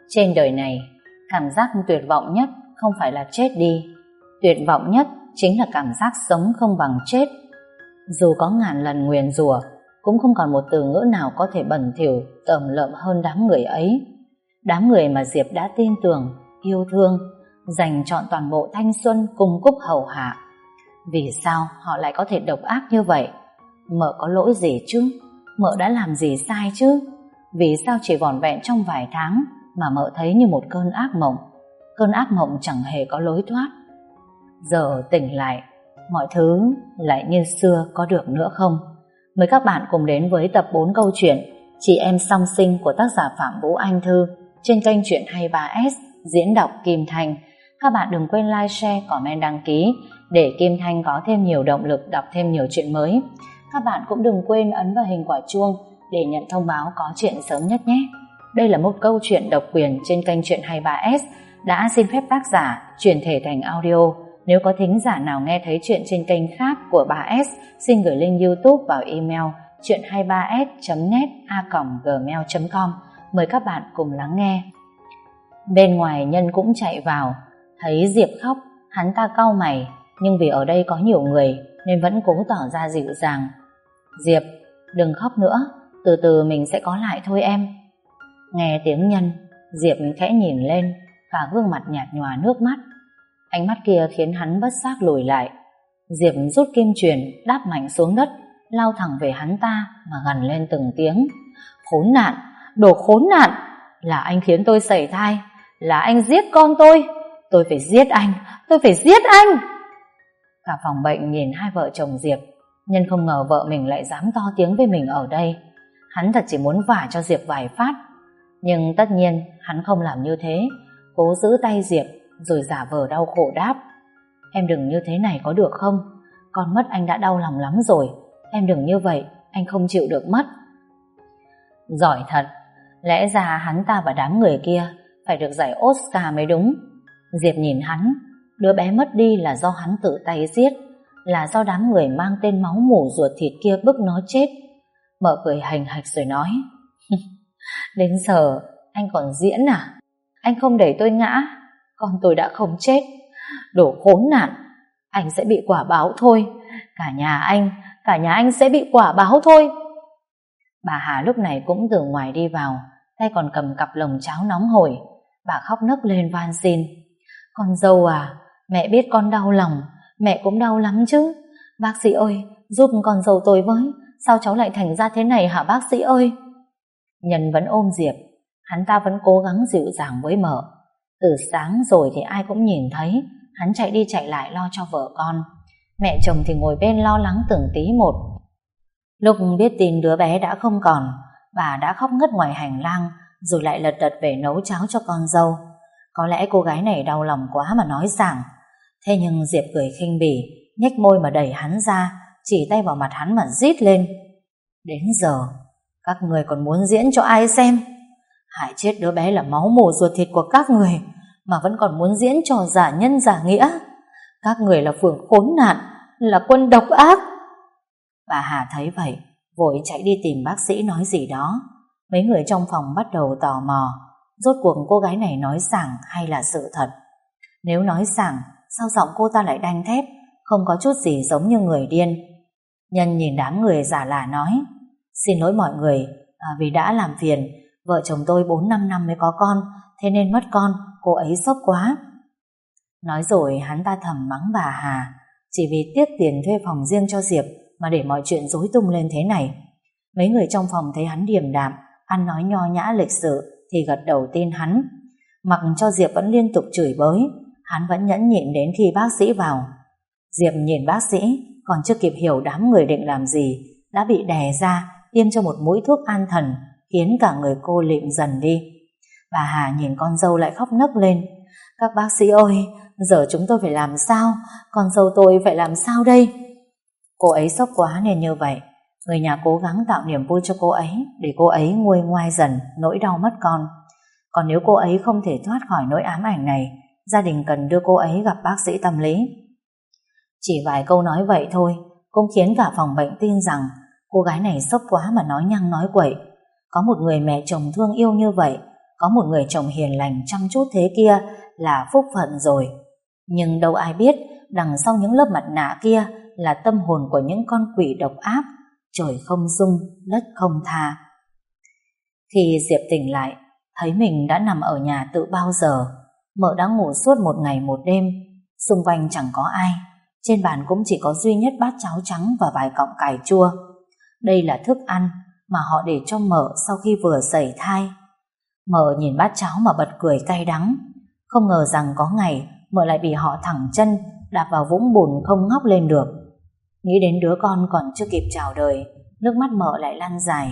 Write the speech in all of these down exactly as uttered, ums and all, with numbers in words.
Trên đời này, cảm giác tuyệt vọng nhất không phải là chết đi. Tuyệt vọng nhất chính là cảm giác sống không bằng chết. Dù có ngàn lần nguyền rủa, cũng không còn một từ ngữ nào có thể bẩn thỉu, tởm lợm hơn đám người ấy. Đám người mà Diệp đã tin tưởng, yêu thương, dành trọn toàn bộ thanh xuân cung cúc hầu hạ. Vì sao họ lại có thể độc ác như vậy? Mợ có lỗi gì chứ? Mợ đã làm gì sai chứ? Vì sao chỉ vỏn vẹn trong vài tháng mà mợ thấy như một cơn ác mộng? Cơn ác mộng chẳng hề có lối thoát. Giờ tỉnh lại, mọi thứ lại như xưa có được nữa không? Mời các bạn cùng đến với tập bốn câu chuyện Chị Em Song Sinh của tác giả Phạm Vũ Anh Thư trên kênh Chuyện hai mươi ba S, diễn đọc Kim Thanh. Các bạn đừng quên like, share, comment, đăng ký để Kim Thanh có thêm nhiều động lực đọc thêm nhiều chuyện mới. Các bạn cũng đừng quên ấn vào hình quả chuông để nhận thông báo có chuyện sớm nhất nhé. Đây là một câu chuyện độc quyền trên kênh Chuyện hai mươi ba S, đã xin phép tác giả chuyển thể thành audio. Nếu có thính giả nào nghe thấy chuyện trên kênh khác của ba S, xin gửi link YouTube vào email chuyện hai mươi ba s chấm net a còng gmail chấm com. Mời các bạn cùng lắng nghe. Bên ngoài Nhân cũng chạy vào, thấy Diệp khóc, hắn ta cau mày, nhưng vì ở đây có nhiều người nên vẫn cố tỏ ra dịu dàng. Diệp, đừng khóc nữa, từ từ mình sẽ có lại thôi em. Nghe tiếng Nhân, Diệp khẽ nhìn lên, cả gương mặt nhạt nhòa nước mắt. Ánh mắt kia khiến hắn bất giác lùi lại. Diệp rút kim chuyền đáp mạnh xuống đất, lao thẳng về hắn ta mà gằn lên từng tiếng. Khốn nạn, đồ khốn nạn, là anh khiến tôi sẩy thai, là anh giết con tôi, tôi phải giết anh, tôi phải giết anh. Cả phòng bệnh nhìn hai vợ chồng Diệp. Nhân không ngờ vợ mình lại dám to tiếng với mình ở đây. Hắn thật chỉ muốn vả cho Diệp vài phát, nhưng tất nhiên hắn không làm như thế. Cố giữ tay Diệp rồi giả vờ đau khổ đáp: Em đừng như thế này có được không? Con mất anh đã đau lòng lắm rồi, em đừng như vậy, anh không chịu được mất. Giỏi thật, lẽ ra hắn ta và đám người kia phải được giải Oscar mới đúng. Diệp nhìn hắn, đứa bé mất đi là do hắn tự tay giết, là do đám người mang tên máu mủ ruột thịt kia bức nó chết. Mợ cười hành hạch rồi nói: Đến giờ anh còn diễn à? Anh không để tôi ngã, con tôi đã không chết. Đồ khốn nạn, anh sẽ bị quả báo thôi. Cả nhà anh, cả nhà anh sẽ bị quả báo thôi. Bà Hà lúc này cũng từ ngoài đi vào, tay còn cầm cặp lồng cháo nóng hổi. Bà khóc nấc lên van xin: Con dâu à, mẹ biết con đau lòng, mẹ cũng đau lắm chứ. Bác sĩ ơi, giúp con dâu tôi với, sao cháu lại thành ra thế này hả bác sĩ ơi? Nhân vẫn ôm Diệp, hắn ta vẫn cố gắng dịu dàng với mợ. Từ sáng rồi thì ai cũng nhìn thấy hắn chạy đi chạy lại lo cho vợ con. Mẹ chồng thì ngồi bên lo lắng từng tí một. Lúc biết tin đứa bé đã không còn, bà đã khóc ngất ngoài hành lang, rồi lại lật đật về nấu cháo cho con dâu. Có lẽ cô gái này đau lòng quá mà nói rằng. Thế nhưng Diệp cười khinh bỉ, nhếch môi mà đẩy hắn ra, chỉ tay vào mặt hắn mà rít lên: Đến giờ các người còn muốn diễn cho ai xem? Hại chết đứa bé là máu mủ ruột thịt của các người mà vẫn còn muốn diễn trò giả nhân giả nghĩa. Các người là phường khốn nạn, là quân độc ác. Bà Hà thấy vậy, vội chạy đi tìm bác sĩ nói gì đó. Mấy người trong phòng bắt đầu tò mò, rốt cuộc cô gái này nói sảng hay là sự thật. Nếu nói sảng, sao giọng cô ta lại đanh thép, không có chút gì giống như người điên. Nhân nhìn đám người giả lả nói: Xin lỗi mọi người, à, vì đã làm phiền. Vợ chồng tôi bốn năm năm mới có con, thế nên mất con, cô ấy sốc quá. Nói rồi hắn ta thầm mắng bà Hà, chỉ vì tiếc tiền thuê phòng riêng cho Diệp mà để mọi chuyện rối tung lên thế này. Mấy người trong phòng thấy hắn điềm đạm, ăn nói nho nhã lịch sự thì gật đầu tin hắn. Mặc cho Diệp vẫn liên tục chửi bới, hắn vẫn nhẫn nhịn đến khi bác sĩ vào. Diệp nhìn bác sĩ, còn chưa kịp hiểu đám người định làm gì, đã bị đè ra tiêm cho một mũi thuốc an thần, khiến cả người cô lịm dần đi. Bà Hà nhìn con dâu lại khóc nấc lên: Các bác sĩ ơi, giờ chúng tôi phải làm sao? Con dâu tôi phải làm sao đây? Cô ấy sốc quá nên như vậy. Người nhà cố gắng tạo niềm vui cho cô ấy, để cô ấy nguôi ngoai dần nỗi đau mất con. Còn nếu cô ấy không thể thoát khỏi nỗi ám ảnh này, gia đình cần đưa cô ấy gặp bác sĩ tâm lý. Chỉ vài câu nói vậy thôi cũng khiến cả phòng bệnh tin rằng cô gái này sốc quá mà nói nhăng nói quậy. Có một người mẹ chồng thương yêu như vậy, có một người chồng hiền lành chăm chút thế kia là phúc phận rồi. Nhưng đâu ai biết đằng sau những lớp mặt nạ kia là tâm hồn của những con quỷ độc ác, trời không dung, đất không tha. Khi Diệp tỉnh lại, thấy mình đã nằm ở nhà tự bao giờ. Mợ đã ngủ suốt một ngày một đêm, xung quanh chẳng có ai, trên bàn cũng chỉ có duy nhất bát cháo trắng và vài cọng cải chua. Đây là thức ăn mà họ để cho mợ sau khi vừa sẩy thai. Mợ nhìn bát cháo mà bật cười cay đắng, không ngờ rằng có ngày mợ lại bị họ thẳng chân đạp vào vũng bùn không ngóc lên được. Nghĩ đến đứa con còn chưa kịp chào đời, nước mắt mợ lại lan dài.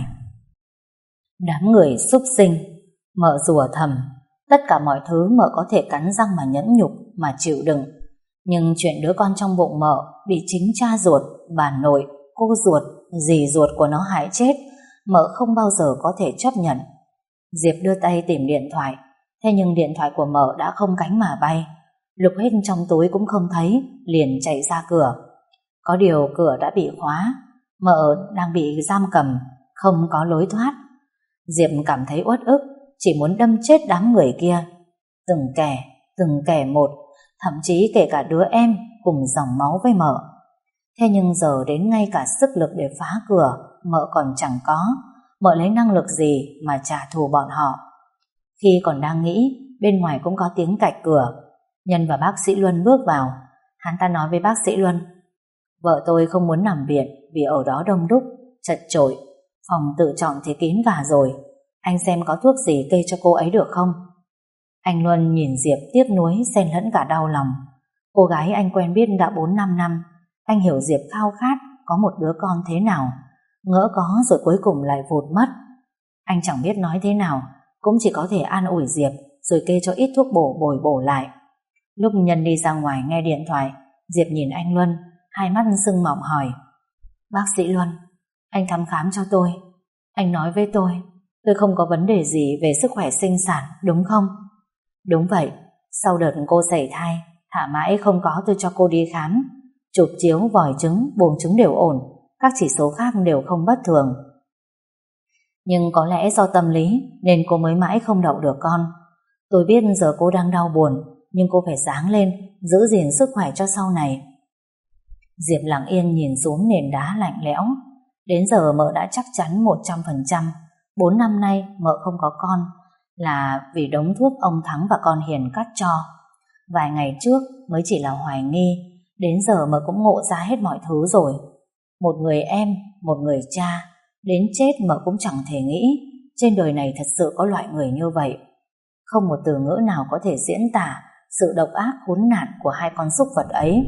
Đám người súc sinh, mợ rủa thầm. Tất cả mọi thứ mợ có thể cắn răng mà nhẫn nhục, mà chịu đựng. Nhưng chuyện đứa con trong bụng mợ bị chính cha ruột, bà nội, cô ruột, dì ruột của nó hại chết, mợ không bao giờ có thể chấp nhận. Diệp đưa tay tìm điện thoại, thế nhưng điện thoại của mợ đã không cánh mà bay. Lục hết trong túi cũng không thấy, liền chạy ra cửa. Có điều cửa đã bị khóa, mợ đang bị giam cầm, không có lối thoát. Diệp cảm thấy uất ức, chỉ muốn đâm chết đám người kia. Từng kẻ, từng kẻ một, thậm chí kể cả đứa em cùng dòng máu với mợ. Thế nhưng giờ đến ngay cả sức lực để phá cửa mợ còn chẳng có. Mợ lấy năng lực gì mà trả thù bọn họ? Khi còn đang nghĩ, bên ngoài cũng có tiếng cạch cửa. Nhân và bác sĩ Luân bước vào. Hắn ta nói với bác sĩ Luân: vợ tôi không muốn nằm viện vì ở đó đông đúc, chật chội, phòng tự chọn thì kín cả rồi. Anh xem có thuốc gì kê cho cô ấy được không? Anh Luân nhìn Diệp tiếc nuối xen lẫn cả đau lòng. Cô gái anh quen biết đã bốn năm năm. Anh hiểu Diệp khao khát có một đứa con thế nào. Ngỡ có rồi cuối cùng lại vụt mất. Anh chẳng biết nói thế nào, cũng chỉ có thể an ủi Diệp rồi kê cho ít thuốc bổ bồi bổ lại. Lúc Nhân đi ra ngoài nghe điện thoại, Diệp nhìn anh Luân, hai mắt sưng mọng hỏi: bác sĩ Luân, anh thăm khám cho tôi. Anh nói với tôi tôi không có vấn đề gì về sức khỏe sinh sản, đúng không? Đúng vậy. Sau đợt cô sẩy thai, thả mãi không có tôi cho cô đi khám. Chụp chiếu, vòi trứng, buồng trứng đều ổn, các chỉ số khác đều không bất thường. Nhưng có lẽ do tâm lý nên cô mới mãi không đậu được con. Tôi biết giờ cô đang đau buồn, nhưng cô phải ráng lên, giữ gìn sức khỏe cho sau này. Diệp lặng yên nhìn xuống nền đá lạnh lẽo. Đến giờ mợ đã chắc chắn một trăm phần trăm bốn năm nay mợ không có con là vì đống thuốc ông Thắng và con Hiền cắt cho. Vài ngày trước mới chỉ là hoài nghi, đến giờ mợ cũng ngộ ra hết mọi thứ rồi. Một người em, một người cha, đến chết mợ cũng chẳng thể nghĩ trên đời này thật sự có loại người như vậy. Không một từ ngữ nào có thể diễn tả sự độc ác khốn nạn của hai con súc vật ấy.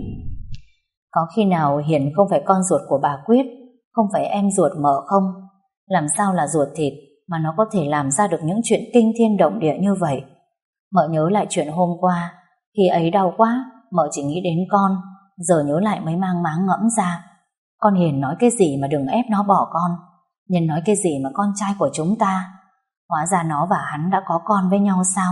Có khi nào Hiền không phải con ruột của bà Quyết, không phải em ruột mợ không? Làm sao là ruột thịt mà nó có thể làm ra được những chuyện kinh thiên động địa như vậy? Mợ nhớ lại chuyện hôm qua, khi ấy đau quá, mợ chỉ nghĩ đến con, giờ nhớ lại mới mang máng ngẫm ra. Con Hiền nói cái gì mà đừng ép nó bỏ con, Nhân nói cái gì mà con trai của chúng ta. Hóa ra nó và hắn đã có con với nhau sao?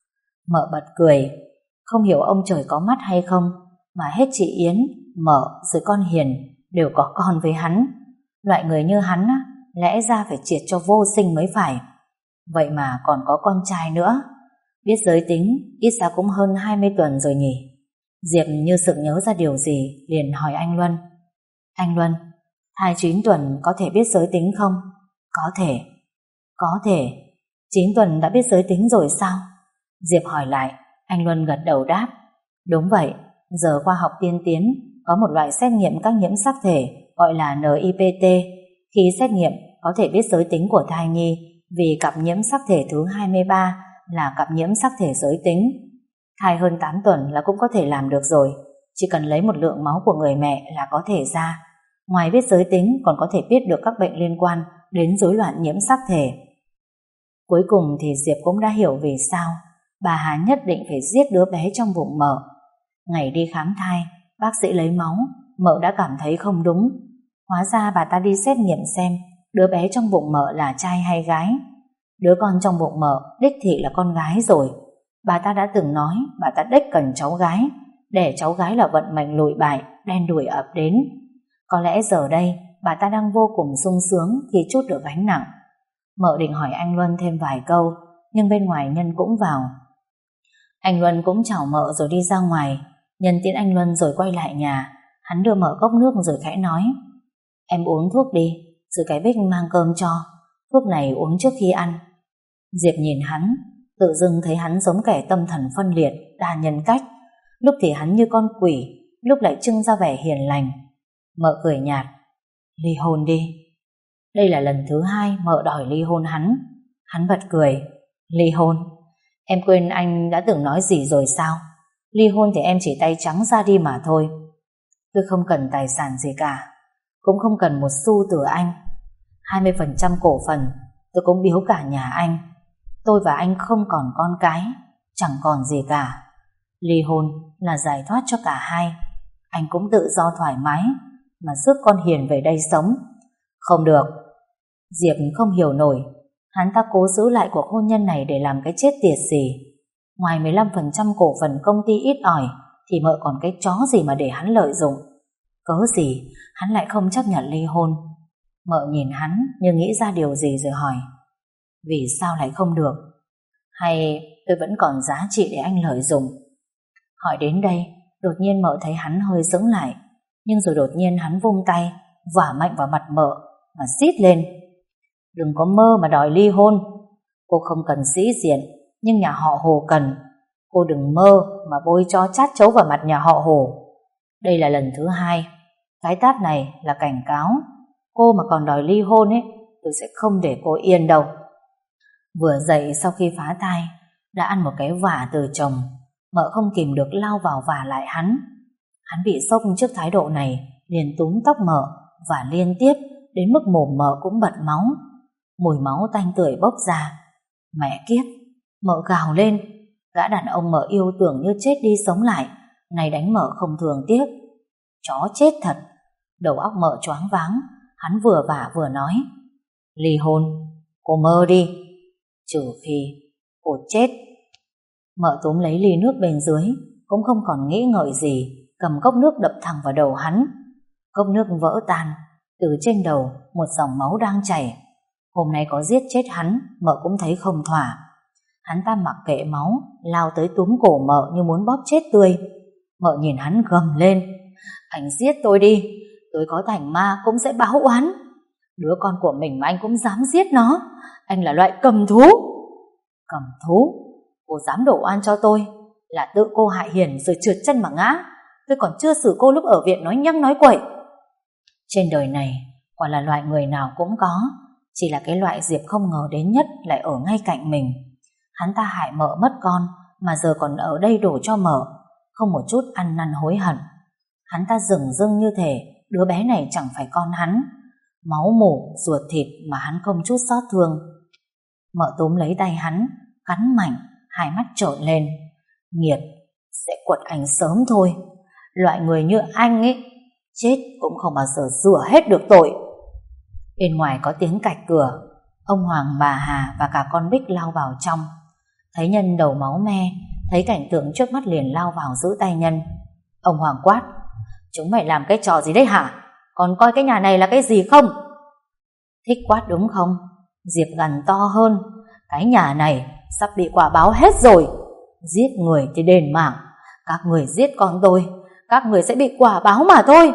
Mợ bật cười, không hiểu ông trời có mắt hay không mà hết chị Yến, mợ rồi con Hiền đều có con với hắn. Loại người như hắn á, lẽ ra phải triệt cho vô sinh mới phải. Vậy mà còn có con trai nữa. Biết giới tính ít ra cũng hơn hai mươi tuần rồi nhỉ? Diệp như sực nhớ ra điều gì, liền hỏi anh Luân: anh Luân, hai mươi chín tuần có thể biết giới tính không? Có thể. Có thể. chín tuần đã biết giới tính rồi sao? Diệp hỏi lại. Anh Luân gật đầu đáp: đúng vậy. Giờ khoa học tiên tiến có một loại xét nghiệm các nhiễm sắc thể gọi là en i pê tê. Khi xét nghiệm có thể biết giới tính của thai nhi vì cặp nhiễm sắc thể thứ hai mươi ba là cặp nhiễm sắc thể giới tính. Thai hơn tám tuần là cũng có thể làm được rồi, chỉ cần lấy một lượng máu của người mẹ là có thể ra. Ngoài biết giới tính còn có thể biết được các bệnh liên quan đến rối loạn nhiễm sắc thể. Cuối cùng thì Diệp cũng đã hiểu vì sao bà Hà nhất định phải giết đứa bé trong bụng mợ. Ngày đi khám thai, bác sĩ lấy máu, mợ đã cảm thấy không đúng. Hóa ra bà ta đi xét nghiệm xem đứa bé trong bụng mợ là trai hay gái. Đứa con trong bụng mợ đích thị là con gái rồi. Bà ta đã từng nói bà ta đếch cần cháu gái, để cháu gái là vận mệnh lụi bại, đen đủi ập đến. Có lẽ giờ đây bà ta đang vô cùng sung sướng khi trút được gánh nặng. Mợ định hỏi anh Luân thêm vài câu, nhưng bên ngoài Nhân cũng vào. Anh Luân cũng chào mợ rồi đi ra ngoài. Nhân tiễn anh Luân rồi quay lại nhà. Hắn đưa mợ cốc nước rồi khẽ nói: Em uống thuốc đi, rồi cái Bích mang cơm cho. Thuốc này uống trước khi ăn. Diệp nhìn hắn, tự dưng thấy hắn giống kẻ tâm thần phân liệt, đa nhân cách. Lúc thì hắn như con quỷ, lúc lại trưng ra vẻ hiền lành. Mợ cười nhạt: Ly hôn đi. Đây là lần thứ hai mợ đòi ly hôn hắn. Hắn bật cười: Ly hôn? Em quên anh đã từng nói gì rồi sao? Ly hôn thì em chỉ tay trắng ra đi mà thôi. Tôi không cần tài sản gì cả, cũng không cần một xu từ anh. hai mươi phần trăm cổ phần tôi cũng biếu cả nhà anh. Tôi và anh không còn con cái, chẳng còn gì cả. Ly hôn là giải thoát cho cả hai. Anh cũng tự do thoải mái mà rước con Hiền về đây sống. Không được. Diệp không hiểu nổi, hắn ta cố giữ lại cuộc hôn nhân này để làm cái chết tiệt gì. Ngoài mười lăm phần trăm cổ phần công ty ít ỏi thì mợ còn cái chó gì mà để hắn lợi dụng. Cớ gì hắn lại không chấp nhận ly hôn? Mợ nhìn hắn như nghĩ ra điều gì rồi hỏi: Vì sao lại không được? Hay tôi vẫn còn giá trị để anh lợi dụng? Hỏi đến đây, đột nhiên mợ thấy hắn hơi sững lại. Nhưng rồi đột nhiên hắn vung tay vả mạnh vào mặt mợ mà xít lên: Đừng có mơ mà đòi ly hôn. Cô không cần sĩ diện, nhưng nhà họ Hồ cần. Cô đừng mơ mà bôi cho chát chấu vào mặt nhà họ Hồ. Đây là lần thứ hai. Cái tát này là cảnh cáo. Cô mà còn đòi ly hôn ấy, tôi sẽ không để cô yên đâu. Vừa dậy sau khi phá thai, đã ăn một cái vả từ chồng, mợ không kìm được lao vào vả lại hắn. Hắn bị sốc trước thái độ này, liền túm tóc mợ và liên tiếp đến mức mồm mợ cũng bật máu. Mùi máu tanh tưởi bốc ra. Mẹ kiếp, mợ gào lên. Gã đàn ông mợ yêu tưởng như chết đi sống lại, này đánh mợ không thường tiếc. Chó chết thật. Đầu óc mợ choáng váng. Hắn vừa vả vừa nói: Ly hôn, cô mơ đi. Trừ khi cô chết. Mợ túm lấy ly nước bên dưới, cũng không còn nghĩ ngợi gì, cầm cốc nước đập thẳng vào đầu hắn. Cốc nước vỡ tan, từ trên đầu một dòng máu đang chảy. Hôm nay có giết chết hắn, mợ cũng thấy không thỏa. Hắn ta mặc kệ máu, lao tới túm cổ mợ như muốn bóp chết tươi. Mợ nhìn hắn gầm lên: Anh giết tôi đi, tôi có thành ma cũng sẽ báo oán. Đứa con của mình mà anh cũng dám giết nó. Anh là loại cầm thú. Cầm thú? Cô dám đổ oan cho tôi? Là tự cô hại Hiền rồi trượt chân mà ngã. Tôi còn chưa xử cô lúc ở viện nói nhăng nói quậy. Trên đời này quả là loại người nào cũng có, chỉ là cái loại Diệp không ngờ đến nhất lại ở ngay cạnh mình. Hắn ta hại mợ mất con mà giờ còn ở đây đổ cho mợ, không một chút ăn năn hối hận. Hắn ta dửng dưng như thể đứa bé này chẳng phải con hắn. Máu mủ, ruột thịt mà hắn không chút xót thương. Mợ túm lấy tay hắn, cắn mạnh, hai mắt trợn lên. Nghiệp sẽ quật anh sớm thôi. Loại người như anh ấy, chết cũng không bao giờ rửa hết được tội. Bên ngoài có tiếng cạch cửa. Ông Hoàng, bà Hà và cả con Bích lao vào trong. Thấy Nhân đầu máu me, thấy cảnh tượng trước mắt liền lao vào giữ tay Nhân. Ông Hoàng quát: Chúng mày làm cái trò gì đấy hả? Còn coi cái nhà này là cái gì không? Thích quát đúng không? Diệp gằn to hơn: Cái nhà này sắp bị quả báo hết rồi. Giết người thì đền mạng. Các người giết con tôi, các người sẽ bị quả báo mà thôi.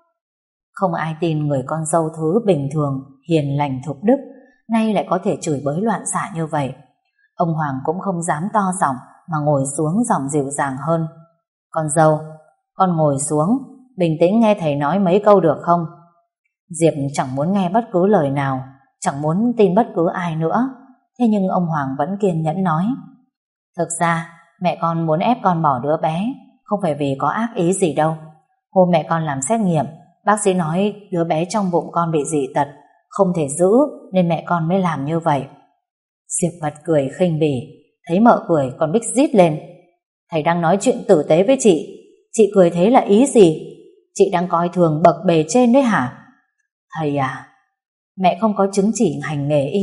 Không ai tin người con dâu thứ bình thường, hiền lành thục đức nay lại có thể chửi bới loạn xạ như vậy. Ông Hoàng cũng không dám to giọng mà ngồi xuống giọng dịu dàng hơn: Con dâu, con ngồi xuống, bình tĩnh nghe thầy nói mấy câu được không? Diệp chẳng muốn nghe bất cứ lời nào, chẳng muốn tin bất cứ ai nữa. Thế nhưng ông Hoàng vẫn kiên nhẫn nói: Thực ra mẹ con muốn ép con bỏ đứa bé không phải vì có ác ý gì đâu. Hôm mẹ con làm xét nghiệm, bác sĩ nói đứa bé trong bụng con bị dị tật, không thể giữ, nên mẹ con mới làm như vậy. Diệp bật cười khinh bỉ. Thấy mợ cười, còn Bích rít lên: Thầy đang nói chuyện tử tế với chị, chị cười thế là ý gì? Chị đang coi thường bậc bề trên đấy hả? Thầy à, mẹ không có chứng chỉ hành nghề y.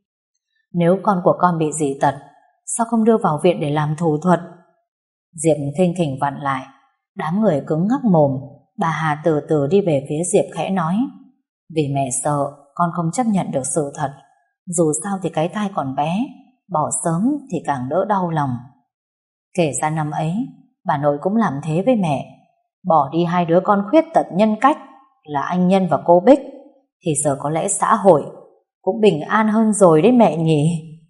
Nếu con của con bị dị tật, sao không đưa vào viện để làm thủ thuật? Diệp khinh khỉnh vặn lại. Đám người cứng ngắc mồm. Bà Hà từ từ đi về phía Diệp khẽ nói: Vì mẹ sợ con không chấp nhận được sự thật. Dù sao thì cái thai còn bé, bỏ sớm thì càng đỡ đau lòng. Kể ra năm ấy, bà nội cũng làm thế với mẹ. Bỏ đi hai đứa con khuyết tật nhân cách là anh Nhân và cô Bích, thì giờ có lẽ xã hội cũng bình an hơn rồi đấy mẹ nhỉ.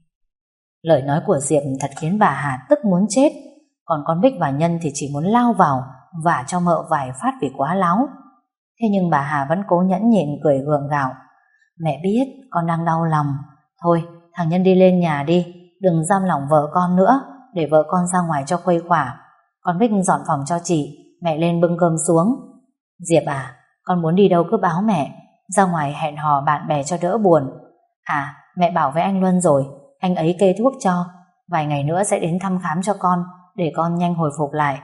Lời nói của Diệp thật khiến bà Hà tức muốn chết. Còn con Bích và Nhân thì chỉ muốn lao vào vả cho mợ vài phát vì quá láo. Thế nhưng bà Hà vẫn cố nhẫn nhịn cười gượng gạo. Mẹ biết con đang đau lòng. Thôi thằng Nhân đi lên nhà đi, đừng giam lòng vợ con nữa, để vợ con ra ngoài cho khuây khỏa. Con Bích dọn phòng cho chị, mẹ lên bưng cơm xuống. Diệp à, con muốn đi đâu cứ báo mẹ, ra ngoài hẹn hò bạn bè cho đỡ buồn. À, mẹ bảo với anh Luân rồi, anh ấy kê thuốc cho, vài ngày nữa sẽ đến thăm khám cho con, để con nhanh hồi phục lại.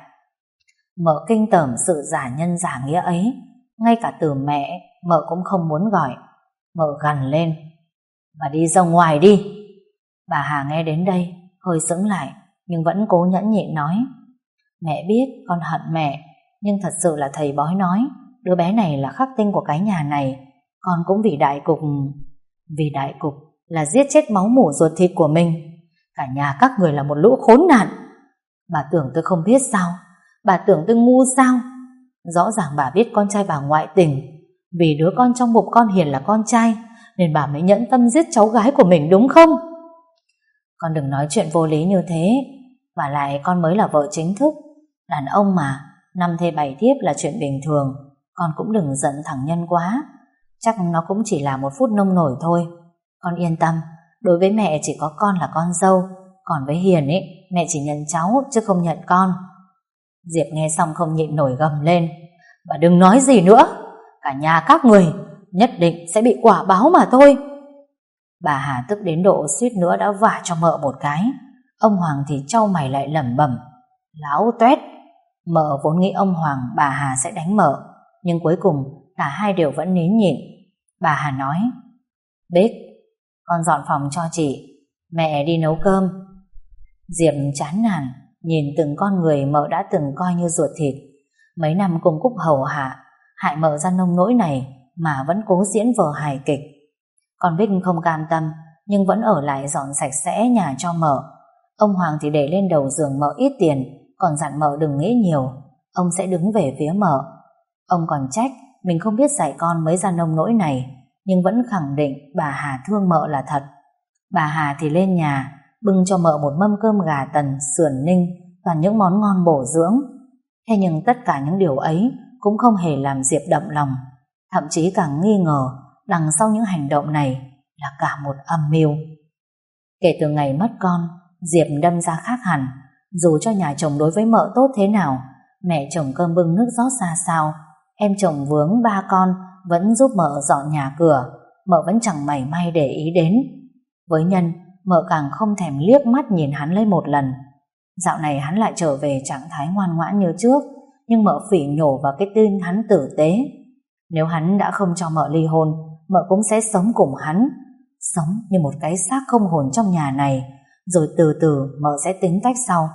Mợ kinh tởm sự giả nhân giả nghĩa ấy, ngay cả từ mẹ mợ cũng không muốn gọi. Mợ gằn lên: Bà đi ra ngoài đi. Bà Hà nghe đến đây hơi sững lại, nhưng vẫn cố nhẫn nhịn nói: Mẹ biết con hận mẹ, nhưng thật sự là thầy bói nói đứa bé này là khắc tinh của cái nhà này. Con cũng vì đại cục. Vì đại cục là giết chết máu mủ ruột thịt của mình. Cả nhà các người là một lũ khốn nạn. Bà tưởng tôi không biết sao? Bà tưởng tôi ngu sao? Rõ ràng bà biết con trai bà ngoại tình. Vì đứa con trong bụng con Hiền là con trai, nên bà mới nhẫn tâm giết cháu gái của mình đúng không? Con đừng nói chuyện vô lý như thế. Và lại con mới là vợ chính thức. Đàn ông mà, năm thê bảy thiếp là chuyện bình thường. Con cũng đừng giận thằng Nhân quá. Chắc nó cũng chỉ là một phút nông nổi thôi. Con yên tâm, đối với mẹ chỉ có con là con dâu, còn với Hiền ấy, mẹ chỉ nhận cháu chứ không nhận con. Diệp nghe xong không nhịn nổi gầm lên: Bà đừng nói gì nữa, cả nhà các người nhất định sẽ bị quả báo mà thôi. Bà Hà tức đến độ suýt nữa đã vả cho mợ một cái. Ông Hoàng thì trao mày lại lẩm bẩm: Láo toét. Mợ vốn nghĩ ông Hoàng bà Hà sẽ đánh mợ, nhưng cuối cùng cả hai đều vẫn nín nhịn. Bà Hà nói: Bích, con dọn phòng cho chị, mẹ đi nấu cơm. Diệp chán nản nhìn từng con người mợ đã từng coi như ruột thịt, mấy năm cùng cúc hầu hạ, hại mợ ra nông nỗi này mà vẫn cố diễn vở hài kịch. Con Bích không cam tâm, nhưng vẫn ở lại dọn sạch sẽ nhà cho mợ. Ông Hoàng thì để lên đầu giường mợ ít tiền, còn dặn mợ đừng nghĩ nhiều, ông sẽ đứng về phía mợ. Ông còn trách mình không biết dạy con mới ra nông nỗi này, nhưng vẫn khẳng định bà Hà thương mợ là thật. Bà Hà thì lên nhà bưng cho mợ một mâm cơm gà tần, sườn ninh, toàn những món ngon bổ dưỡng. Thế nhưng tất cả những điều ấy cũng không hề làm Diệp đậm lòng, thậm chí càng nghi ngờ đằng sau những hành động này là cả một âm mưu. Kể từ ngày mất con, Diệp đâm ra khác hẳn. Dù cho nhà chồng đối với mợ tốt thế nào, mẹ chồng cơm bưng nước rót ra sao, em chồng vướng ba con vẫn giúp mợ dọn nhà cửa, mợ vẫn chẳng mảy may để ý đến. Với Nhân, mợ càng không thèm liếc mắt nhìn hắn lấy một lần. Dạo này hắn lại trở về trạng thái ngoan ngoãn như trước, nhưng mợ phỉ nhổ vào cái tin hắn tử tế. Nếu hắn đã không cho mợ ly hôn, mợ cũng sẽ sống cùng hắn, sống như một cái xác không hồn trong nhà này, rồi từ từ mợ sẽ tính cách sau.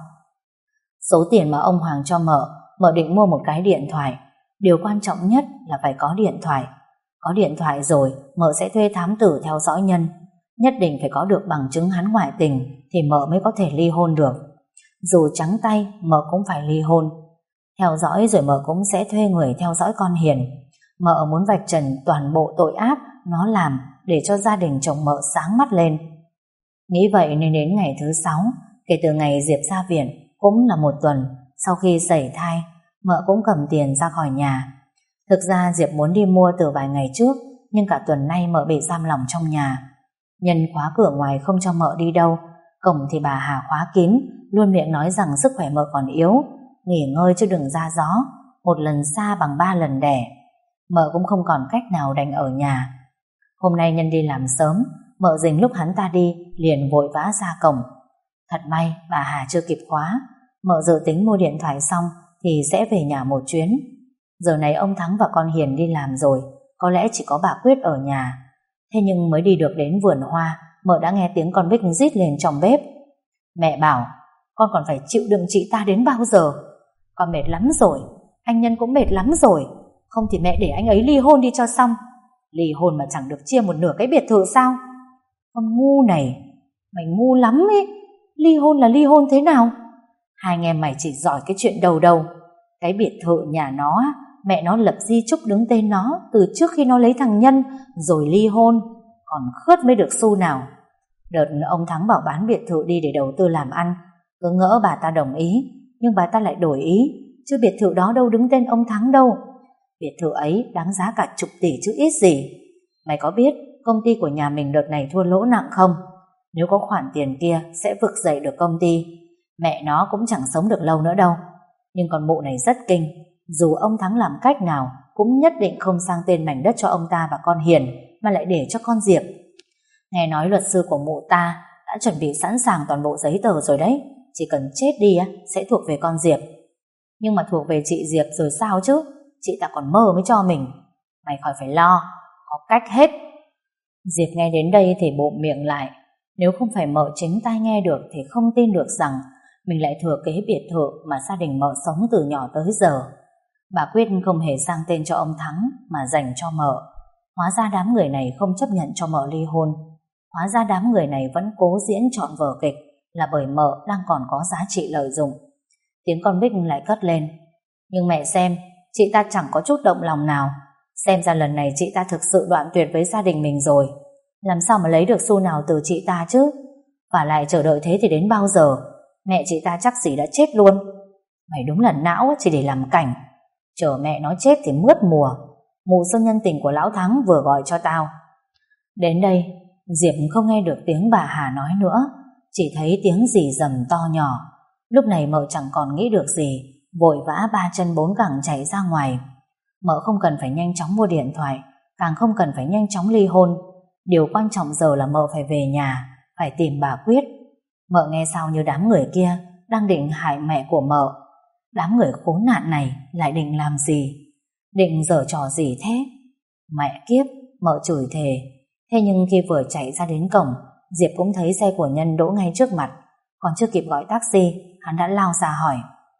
Số tiền mà ông Hoàng cho mợ, mợ định mua một cái điện thoại. Điều quan trọng nhất là phải có điện thoại. Có điện thoại rồi, mợ sẽ thuê thám tử theo dõi Nhân. Nhất định phải có được bằng chứng hắn ngoại tình thì mợ mới có thể ly hôn được. Dù trắng tay, mợ cũng phải ly hôn. Theo dõi rồi mợ cũng sẽ thuê người theo dõi con Hiền. Mợ muốn vạch trần toàn bộ tội ác nó làm, để cho gia đình chồng mợ sáng mắt lên. Nghĩ vậy nên đến ngày thứ sáu, kể từ ngày Diệp ra viện, cũng là một tuần sau khi sẩy thai, mợ cũng cầm tiền ra khỏi nhà. Thực ra Diệp muốn đi mua từ vài ngày trước, nhưng cả tuần nay mợ bị giam lỏng trong nhà. Nhân khóa cửa ngoài không cho mợ đi đâu, cổng thì bà Hà khóa kín, luôn miệng nói rằng sức khỏe mợ còn yếu, nghỉ ngơi chứ đừng ra gió, một lần xa bằng ba lần đẻ. Mợ cũng không còn cách nào đành ở nhà. Hôm nay Nhân đi làm sớm, mợ dình lúc hắn ta đi liền vội vã ra cổng. Thật may bà Hà chưa kịp khóa. Mợ dự tính mua điện thoại xong thì sẽ về nhà một chuyến. Giờ này ông Thắng và con Hiền đi làm rồi, có lẽ chỉ có bà Quyết ở nhà. Thế nhưng mới đi được đến vườn hoa, mợ đã nghe tiếng con Bích rít lên trong bếp. Mẹ bảo con còn phải chịu đựng chị ta đến bao giờ? Con mệt lắm rồi, anh Nhân cũng mệt lắm rồi. Không thì mẹ để anh ấy ly hôn đi cho xong. Ly hôn mà chẳng được chia một nửa cái biệt thự sao? Con ngu này. Mày ngu lắm ấy. Ly hôn là ly hôn thế nào? Hai anh em mày chỉ giỏi cái chuyện đầu đầu. Cái biệt thự nhà nó, mẹ nó lập di chúc đứng tên nó từ trước khi nó lấy thằng Nhân rồi ly hôn, còn khớt mới được xu nào. Đợt ông Thắng bảo bán biệt thự đi để đầu tư làm ăn, cứ ngỡ bà ta đồng ý, nhưng bà ta lại đổi ý, chứ biệt thự đó đâu đứng tên ông Thắng đâu. Biệt thự ấy đáng giá cả chục tỷ chứ ít gì. Mày có biết công ty của nhà mình đợt này thua lỗ nặng không? Nếu có khoản tiền kia sẽ vực dậy được công ty. Mẹ nó cũng chẳng sống được lâu nữa đâu. Nhưng con mụ này rất kinh, dù ông Thắng làm cách nào cũng nhất định không sang tên mảnh đất cho ông ta và con Hiền, mà lại để cho con Diệp. Nghe nói luật sư của mụ ta đã chuẩn bị sẵn sàng toàn bộ giấy tờ rồi đấy, chỉ cần chết đi sẽ thuộc về con Diệp. Nhưng mà thuộc về chị Diệp rồi sao chứ? Chị ta còn mơ mới cho mình. Mày khỏi phải lo, có cách hết. Diệp nghe đến đây thì bụm miệng lại. Nếu không phải mợ chính tai nghe được thì không tin được rằng mình lại thừa kế biệt thự mà gia đình mợ sống từ nhỏ tới giờ. Bà quyết không hề sang tên cho ông Thắng mà dành cho mợ. Hóa ra đám người này không chấp nhận cho mợ ly hôn. Hóa ra đám người này vẫn cố diễn trọn vở kịch là bởi mợ đang còn có giá trị lợi dụng. Tiếng con Bích lại cất lên. Nhưng mẹ xem, chị ta chẳng có chút động lòng nào. Xem ra lần này chị ta thực sự đoạn tuyệt với gia đình mình rồi. Làm sao mà lấy được xu nào từ chị ta chứ? Và lại chờ đợi thế thì đến bao giờ? Mẹ chị ta chắc gì đã chết luôn. Mày đúng là não chỉ để làm cảnh. Chờ mẹ nó chết thì mướt mùa. Mụ sơn nhân tình của lão Thắng vừa gọi cho tao. Đến đây Diệp không nghe được tiếng bà Hà nói nữa, chỉ thấy tiếng rì rầm to nhỏ. Lúc này mợ chẳng còn nghĩ được gì, vội vã ba chân bốn cẳng chạy ra ngoài. Mợ không cần phải nhanh chóng mua điện thoại, càng không cần phải nhanh chóng ly hôn. Điều quan trọng giờ là mợ phải về nhà, phải tìm bà Quyết. Mợ nghe sao như đám người kia đang định hại mẹ của mợ. Đám người khốn nạn này lại định làm gì? Định giở trò gì thế? Mẹ kiếp, mợ chửi thề. Thế nhưng khi vừa chạy ra đến cổng, Diệp cũng thấy xe của Nhân đỗ ngay trước mặt. Còn chưa kịp gọi taxi, hắn đã lao ra hỏi: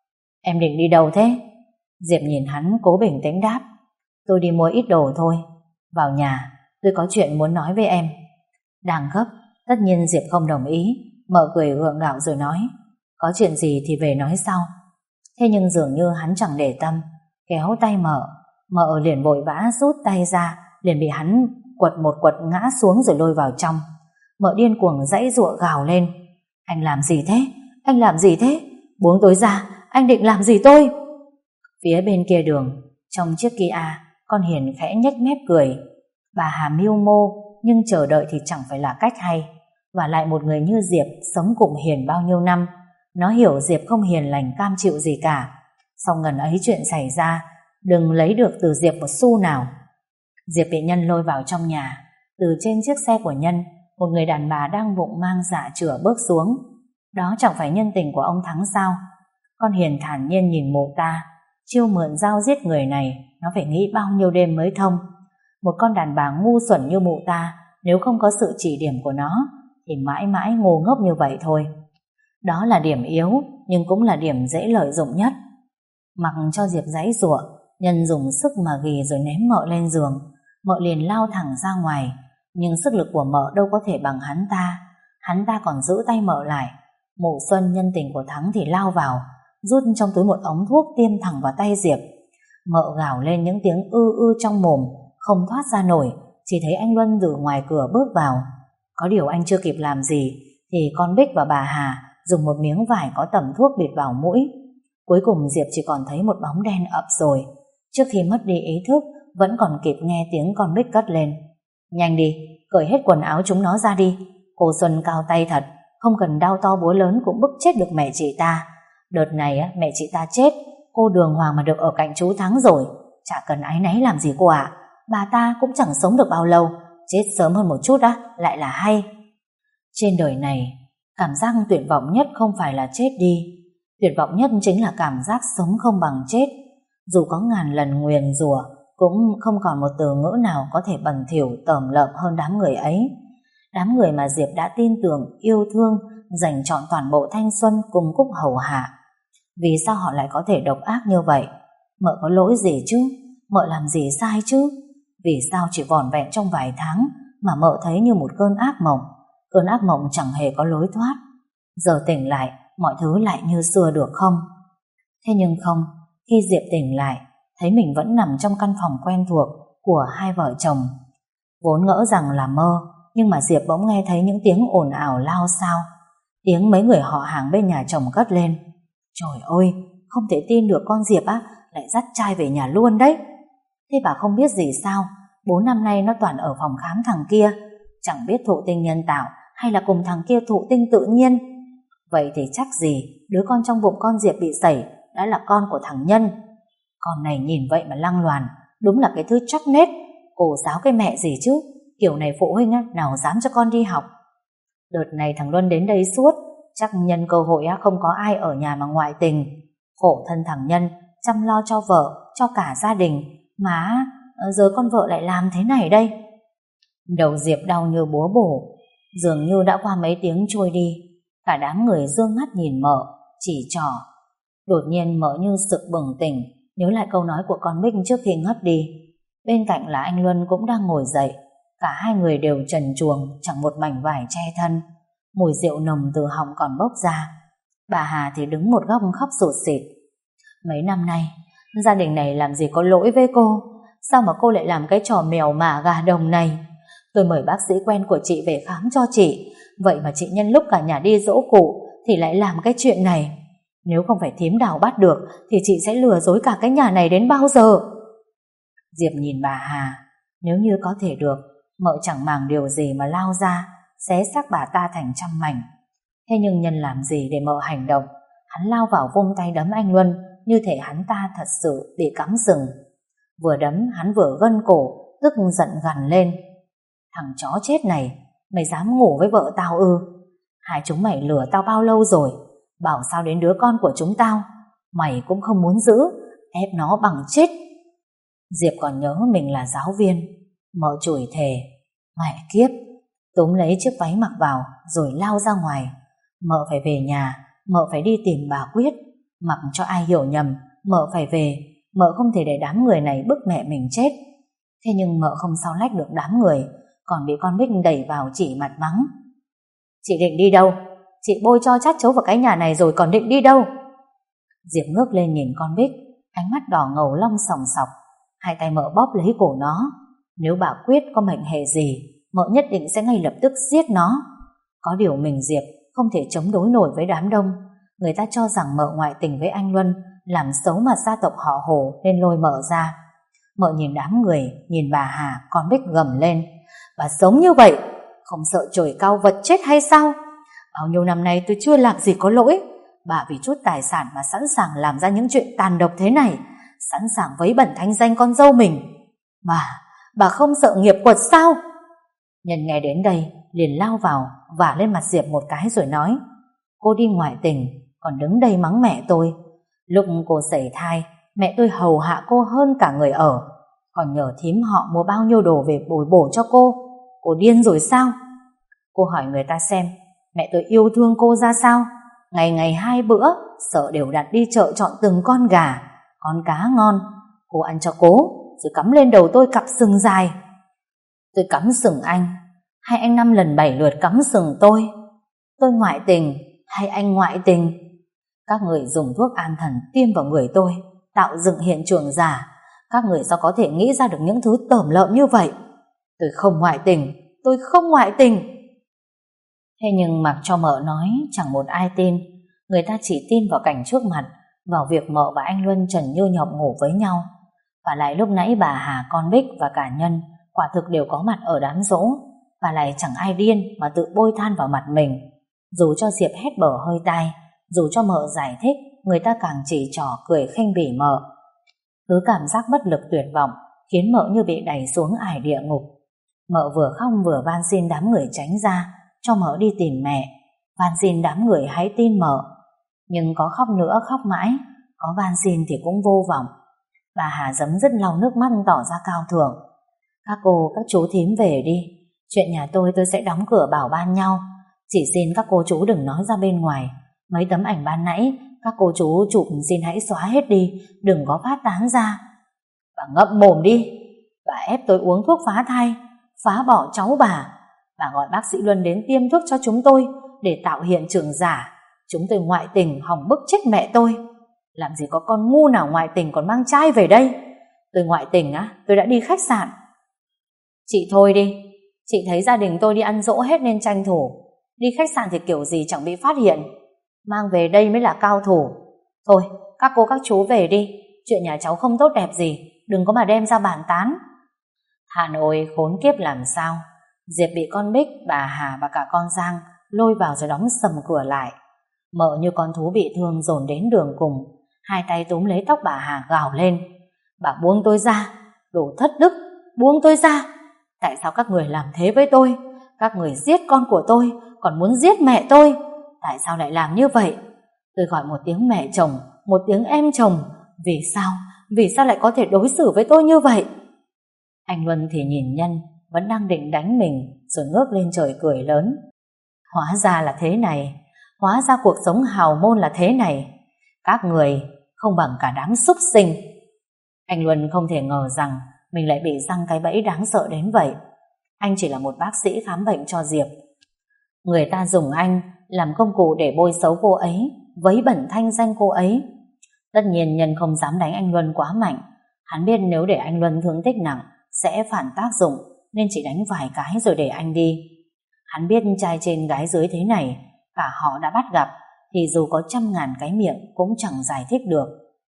Em định đi đâu thế? Diệp nhìn hắn cố bình tĩnh đáp: Tôi đi mua ít đồ thôi. Vào nhà, tôi có chuyện muốn nói với em. Đang gấp, tất nhiên Diệp không đồng ý. Mợ cười gượng gạo rồi nói: Có chuyện gì thì về nói sau. Thế nhưng dường như hắn chẳng để tâm, kéo tay mợ. Mợ liền vội vã rút tay ra, liền bị hắn quật một quật ngã xuống rồi lôi vào trong. Mợ điên cuồng giãy giụa gào lên: Anh làm gì thế? Anh làm gì thế? Buông tôi ra, anh định làm gì tôi? Phía bên kia đường, trong chiếc Kia, con Hiền khẽ nhếch mép cười. Bà Hà mưu mô, nhưng chờ đợi thì chẳng phải là cách hay. Và lại một người như Diệp sống cùng Hiền bao nhiêu năm, nó hiểu Diệp không hiền lành cam chịu gì cả. Sau ngần ấy chuyện xảy ra, đừng lấy được từ Diệp một xu nào. Diệp bị Nhân lôi vào trong nhà. Từ trên chiếc xe của Nhân, một người đàn bà đang bụng mang dạ chửa bước xuống. Đó chẳng phải nhân tình của ông Thắng sao? Con Hiền thản nhiên nhìn mụ ta. Chiêu mượn dao giết người này, nó phải nghĩ bao nhiêu đêm mới thông. Một con đàn bà ngu xuẩn như mụ ta, nếu không có sự chỉ điểm của nó thì mãi mãi ngu ngốc như vậy thôi. Đó là điểm yếu, nhưng cũng là điểm dễ lợi dụng nhất. Mặc cho Diệp giãy giụa, Nhân dùng sức mà ghì rồi ném mợ lên giường. Mợ liền lao thẳng ra ngoài, nhưng sức lực của mợ đâu có thể bằng hắn ta. Hắn ta còn giữ tay mợ lại. Mụ Xuân nhân tình của Thắng thì lao vào, rút trong túi một ống thuốc tiêm thẳng vào tay Diệp. Mợ gào lên những tiếng ư ư trong mồm, không thoát ra nổi. Chỉ thấy anh Luân từ ngoài cửa bước vào. Có điều anh chưa kịp làm gì thì con Bích và bà Hà dùng một miếng vải có tẩm thuốc bịt vào mũi. Cuối cùng Diệp chỉ còn thấy một bóng đen ập rồi. Trước khi mất đi ý thức, vẫn còn kịp nghe tiếng con Bích cất lên: Nhanh đi, cởi hết quần áo chúng nó ra đi. Cô Xuân cao tay thật, không cần đao to búa lớn cũng bức chết được mẹ chị ta. Đợt này mẹ chị ta chết, cô đường hoàng mà được ở cạnh chú Thắng rồi. Chả cần áy náy làm gì cô ạ. Bà ta cũng chẳng sống được bao lâu, chết sớm hơn một chút á lại là hay. Trên đời này, cảm giác tuyệt vọng nhất không phải là chết đi. Tuyệt vọng nhất chính là cảm giác sống không bằng chết. Dù có ngàn lần nguyền rủa, cũng không còn một từ ngữ nào có thể bẩn thỉu tởm lợm hơn đám người ấy. Đám người mà Diệp đã tin tưởng, yêu thương, dành trọn toàn bộ thanh xuân cùng cúc hầu hạ. Vì sao họ lại có thể độc ác như vậy? Mợ có lỗi gì chứ? Mợ làm gì sai chứ? Vì sao chỉ vỏn vẹn trong vài tháng mà mợ thấy như một cơn ác mộng? cơn ác mộng chẳng hề có lối thoát. Giờ tỉnh lại, mọi thứ lại như xưa được không? Thế nhưng không, khi Diệp tỉnh lại, thấy mình vẫn nằm trong căn phòng quen thuộc của hai vợ chồng. Vốn ngỡ rằng là mơ, nhưng mà Diệp bỗng nghe thấy những tiếng ồn ào lao xao. Tiếng mấy người họ hàng bên nhà chồng cất lên. Trời ơi, không thể tin được con Diệp á lại dắt trai về nhà luôn đấy. Thế bà không biết gì sao? Bốn năm nay nó toàn ở phòng khám thằng kia, chẳng biết thụ tinh nhân tạo hay là cùng thằng kia thụ tinh tự nhiên. Vậy thì chắc gì đứa con trong bụng con Diệp bị sẩy đã là con của thằng Nhân. Con này nhìn vậy mà lăng loàn, đúng là cái thứ chắc nết. Cô giáo cái mẹ gì chứ, kiểu này phụ huynh á, nào dám cho con đi học. Đợt này thằng Luân đến đây suốt, chắc nhân cơ hội á, không có ai ở nhà mà ngoại tình. Khổ thân thằng Nhân, chăm lo cho vợ, cho cả gia đình, mà giờ con vợ lại làm thế này đây. Đầu Diệp đau như búa bổ. Dường như đã qua mấy tiếng trôi đi, cả đám người dương mắt nhìn mợ, chỉ trỏ. Đột nhiên mợ như sực bừng tỉnh, nhớ lại câu nói của con Bích trước khi ngất đi. Bên cạnh là anh Luân cũng đang ngồi dậy. Cả hai người đều trần truồng, chẳng một mảnh vải che thân. Mùi rượu nồng từ họng còn bốc ra. Bà Hà thì đứng một góc khóc sụt sịt. Mấy năm nay gia đình này làm gì có lỗi với cô? Sao mà cô lại làm cái trò mèo mả gà đồng này? Tôi mời bác sĩ quen của chị về khám cho chị, vậy mà chị nhân lúc cả nhà đi dỗ cụ thì lại làm cái chuyện này. Nếu không phải thím Đào bắt được thì chị sẽ lừa dối cả cái nhà này đến bao giờ? Diệp nhìn bà Hà. Nếu như có thể được, mợ chẳng màng điều gì mà lao ra xé xác bà ta thành trăm mảnh. Thế nhưng Nhân làm gì để mợ hành động? Hắn lao vào vung tay đấm anh Luân như thể hắn ta thật sự bị cắm sừng. Vừa đấm hắn vừa gân cổ, tức giận gằn lên. Thằng chó chết này, mày dám ngủ với vợ tao ư? Hai chúng mày lừa tao bao lâu rồi? Bảo sao đến đứa con của chúng tao mày cũng không muốn giữ, ép nó bằng chết. Diệp còn nhớ mình là giáo viên. Mợ chửi thề. Mẹ kiếp. Túm lấy chiếc váy mặc vào rồi lao ra ngoài. Mợ phải về nhà, mợ phải đi tìm bà Quyết. Mặc cho ai hiểu nhầm, mợ phải về. Mợ không thể để đám người này bức mẹ mình chết. Thế nhưng mợ không sao lách được đám người, còn bị con Bích đẩy vào chỉ mặt mắng. Chị định đi đâu? Chị bôi cho chát chấu vào cái nhà này rồi còn định đi đâu? Diệp ngước lên nhìn con Bích, ánh mắt đỏ ngầu long sòng sọc. Hai tay mợ bóp lấy cổ nó. Nếu bà Quyết có mệnh hệ gì, mợ nhất định sẽ ngay lập tức giết nó. Có điều mình Diệp không thể chống đối nổi với đám đông. Người ta cho rằng mợ ngoại tình với anh Luân, làm xấu mặt gia tộc họ Hồ nên lôi mợ ra. Mợ nhìn đám người, nhìn bà Hà, con Bích gầm lên. Bà sống như vậy, không sợ trời cao vật chết hay sao? Bao nhiêu năm nay tôi chưa làm gì có lỗi. Bà vì chút tài sản mà sẵn sàng làm ra những chuyện tàn độc thế này, sẵn sàng vấy bẩn thanh danh con dâu mình. Bà, bà không sợ nghiệp quật sao? Nhân nghe đến đây liền lao vào vả lên mặt Diệp một cái rồi nói. Cô đi ngoại tình còn đứng đây mắng mẹ tôi. Lúc cô sẩy thai, mẹ tôi hầu hạ cô hơn cả người ở, còn nhờ thím họ mua bao nhiêu đồ về bồi bổ cho cô. Cô điên rồi sao? Cô hỏi người ta xem mẹ tôi yêu thương cô ra sao. Ngày ngày hai bữa sợ đều đặn đi chợ chọn từng con gà, con cá ngon. Cô ăn cho cố, rồi cắm lên đầu tôi cặp sừng dài. Tôi cắm sừng anh, hay anh năm lần bảy lượt cắm sừng tôi? Tôi ngoại tình hay anh ngoại tình? Các người dùng thuốc an thần tiêm vào người tôi, tạo dựng hiện trường giả. Các người sao có thể nghĩ ra được những thứ tởm lợm như vậy? Tôi không ngoại tình, tôi không ngoại tình. Thế nhưng mặc cho mợ nói chẳng một ai tin. Người ta chỉ tin vào cảnh trước mặt, vào việc mợ và anh Luân trần như nhộng ngủ với nhau. Và lại lúc nãy bà Hà, con Bích và cả Nhân quả thực đều có mặt ở đám giỗ. Và lại chẳng ai điên mà tự bôi than vào mặt mình. Dù cho Diệp hét bở hơi tai, dù cho mợ giải thích, người ta càng chỉ trỏ cười khinh bỉ mợ. Cứ cảm giác bất lực tuyệt vọng khiến mợ như bị đẩy xuống ải địa ngục. Mợ vừa khóc vừa van xin đám người tránh ra, cho mợ đi tìm mẹ, van xin đám người hãy tin mợ. Nhưng có khóc nữa khóc mãi, có van xin thì cũng vô vọng. Bà Hà giấm dứt lau nước mắt tỏ ra cao thượng. Các cô, các chú thím về đi. Chuyện nhà tôi tôi sẽ đóng cửa bảo ban nhau. Chỉ xin các cô chú đừng nói ra bên ngoài. Mấy tấm ảnh ban nãy các cô chú chụp xin hãy xóa hết đi, đừng có phát tán ra. Bà ngậm mồm đi. Bà ép tôi uống thuốc phá thai, phá bỏ cháu bà. Bà Bà gọi bác sĩ Luân đến tiêm thuốc cho chúng tôi để tạo hiện trường giả. Chúng tôi ngoại tình hỏng bức chết mẹ tôi. Làm gì có con ngu nào ngoại tình còn mang trai về đây. Tôi ngoại tình á, tôi đã đi khách sạn. Chị thôi đi, chị thấy gia đình tôi đi ăn dỗ hết nên tranh thủ. Đi khách sạn thì kiểu gì chẳng bị phát hiện. Mang về đây mới là cao thủ. Thôi, các cô các chú về đi. Chuyện nhà cháu không tốt đẹp gì, đừng có mà đem ra bàn tán. Hà Nội khốn kiếp làm sao. Diệp bị con Bích, bà Hà và cả con Giang lôi vào rồi đóng sầm cửa lại. Mợ như con thú bị thương dồn đến đường cùng, hai tay túm lấy tóc bà Hà gào lên: Bà buông tôi ra, đồ thất đức, buông tôi ra. Tại sao các người làm thế với tôi? Các người giết con của tôi, còn muốn giết mẹ tôi. Tại sao lại làm như vậy? Tôi gọi một tiếng mẹ chồng, một tiếng em chồng. Vì sao? Vì sao lại có thể đối xử với tôi như vậy? Anh Luân thì nhìn Nhân vẫn đang định đánh mình, rồi ngước lên trời cười lớn. Hóa ra là thế này. Hóa ra cuộc sống hào môn là thế này. Các người không bằng cả đám súc sinh. Anh Luân không thể ngờ rằng mình lại bị giăng cái bẫy đáng sợ đến vậy. Anh chỉ là một bác sĩ khám bệnh cho Diệp. Người ta dùng anh làm công cụ để bôi xấu cô ấy, vấy bẩn thanh danh cô ấy. Tất nhiên Nhân không dám đánh anh Luân quá mạnh. Hắn biết nếu để anh Luân thương tích nặng sẽ phản tác dụng, nên chỉ đánh vài cái rồi để anh đi. Hắn biết trai trên gái dưới thế này, cả họ đã bắt gặp, thì dù có trăm ngàn cái miệng cũng chẳng giải thích được.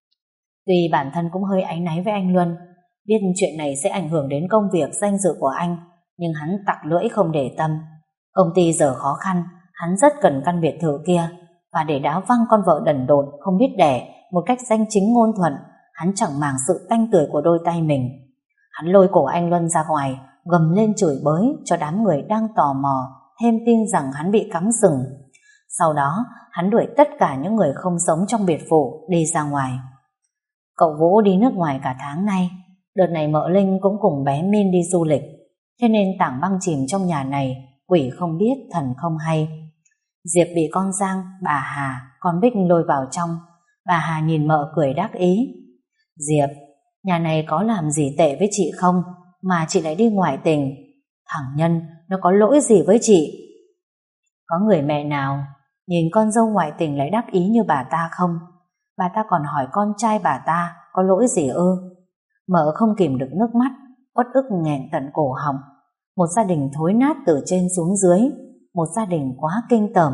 Tuy bản thân cũng hơi áy náy với anh Luân, biết chuyện này sẽ ảnh hưởng đến công việc danh dự của anh, nhưng hắn tặc lưỡi không để tâm. Công ty giờ khó khăn, hắn rất cần căn biệt thự kia, và để đá văng con vợ đần độn không biết đẻ một cách danh chính ngôn thuận, hắn chẳng màng sự tanh tưởi của đôi tay mình. Hắn lôi cổ anh Luân ra ngoài, gầm lên chửi bới cho đám người đang tò mò thêm tin rằng hắn bị cắm sừng. Sau đó hắn đuổi tất cả những người không sống trong biệt phủ đi ra ngoài. Cậu Vũ đi nước ngoài cả tháng nay. Đợt này mợ Linh cũng cùng bé Min đi du lịch, thế nên tảng băng chìm trong nhà này, quỷ không biết thần không hay. Diệp bị con Giang, bà Hà, con Bích lôi vào trong. Bà Hà nhìn mợ cười đắc ý. Diệp, nhà này có làm gì tệ với chị không mà chị lại đi ngoại tình? Thằng Nhân nó có lỗi gì với chị? Có người mẹ nào nhìn con dâu ngoại tình lại đắc ý như bà ta không? Bà ta còn hỏi con trai bà ta có lỗi gì ư? Mợ không kìm được nước mắt, uất ức nghẹn tận cổ họng. Một gia đình thối nát từ trên xuống dưới, một gia đình quá kinh tởm.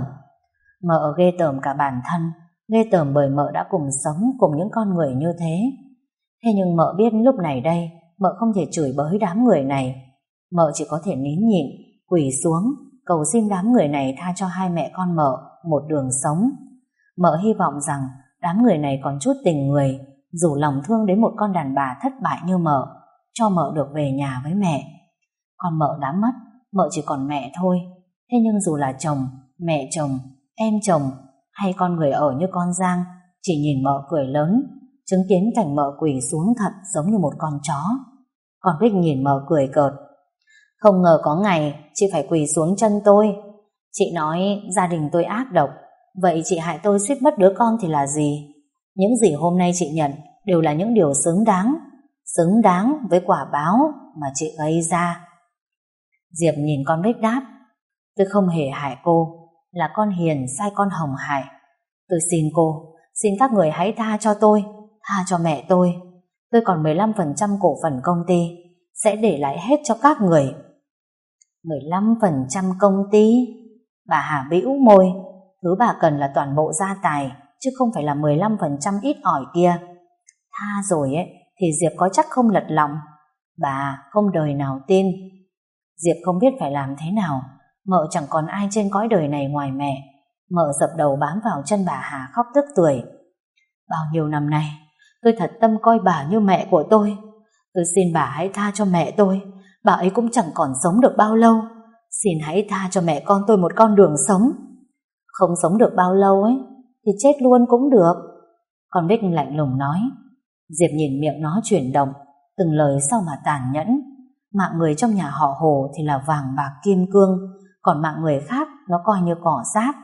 Mợ ghê tởm cả bản thân, ghê tởm bởi mợ đã cùng sống cùng những con người như thế. Thế nhưng mợ biết lúc này đây mợ không thể chửi bới đám người này. Mợ chỉ có thể nín nhịn, quỳ xuống cầu xin đám người này tha cho hai mẹ con mợ một đường sống. Mợ hy vọng rằng đám người này còn chút tình người, rủ lòng thương đến một con đàn bà thất bại như mợ, cho mợ được về nhà với mẹ. Con mợ đã mất, mợ chỉ còn mẹ thôi. Thế nhưng dù là chồng, mẹ chồng, em chồng hay con người ở như con Giang, chỉ nhìn mợ cười lớn, chứng kiến cảnh mợ quỳ xuống thật giống như một con chó. Con Bích nhìn mợ cười cợt. Không ngờ có ngày chị phải quỳ xuống chân tôi. Chị nói gia đình tôi ác độc, vậy chị hại tôi suýt mất đứa con thì là gì? Những gì hôm nay chị nhận đều là những điều xứng đáng, xứng đáng với quả báo mà chị gây ra. Diệp nhìn con Bích đáp. Tôi không hề hại cô, là con Hiền sai con Hồng hại. Tôi xin cô, xin các người hãy tha cho tôi, tha cho mẹ tôi. Tôi còn mười lăm phần trăm cổ phần công ty, sẽ để lại hết cho các người. mười lăm phần trăm công ty? Bà Hà bĩu môi. Thứ bà cần là toàn bộ gia tài, chứ không phải là mười lăm phần trăm ít ỏi kia. Tha rồi ấy, thì Diệp có chắc không lật lòng? Bà không đời nào tin. Diệp không biết phải làm thế nào. Mợ chẳng còn ai trên cõi đời này ngoài mẹ. Mợ dập đầu bám vào chân bà Hà khóc tức tưởi. Bao nhiêu năm nay tôi thật tâm coi bà như mẹ của tôi. Tôi xin bà hãy tha cho mẹ tôi. Bà ấy cũng chẳng còn sống được bao lâu. Xin hãy tha cho mẹ con tôi một con đường sống. Không sống được bao lâu ấy thì chết luôn cũng được. Con Bích lạnh lùng nói. Diệp nhìn miệng nó chuyển động, từng lời sao mà tàn nhẫn. Mạng người trong nhà họ Hồ thì là vàng bạc kim cương, còn mạng người khác nó coi như cỏ rác.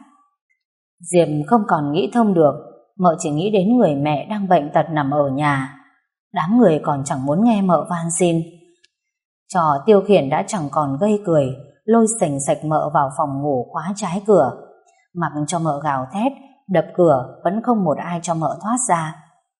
Diệp không còn nghĩ thông được. Mợ chỉ nghĩ đến người mẹ đang bệnh tật nằm ở nhà. Đám người còn chẳng muốn nghe mợ van xin. Trò tiêu khiển đã chẳng còn gây cười, lôi sành sạch mợ vào phòng ngủ khóa trái cửa. Mặc cho mợ gào thét, đập cửa vẫn không một ai cho mợ thoát ra.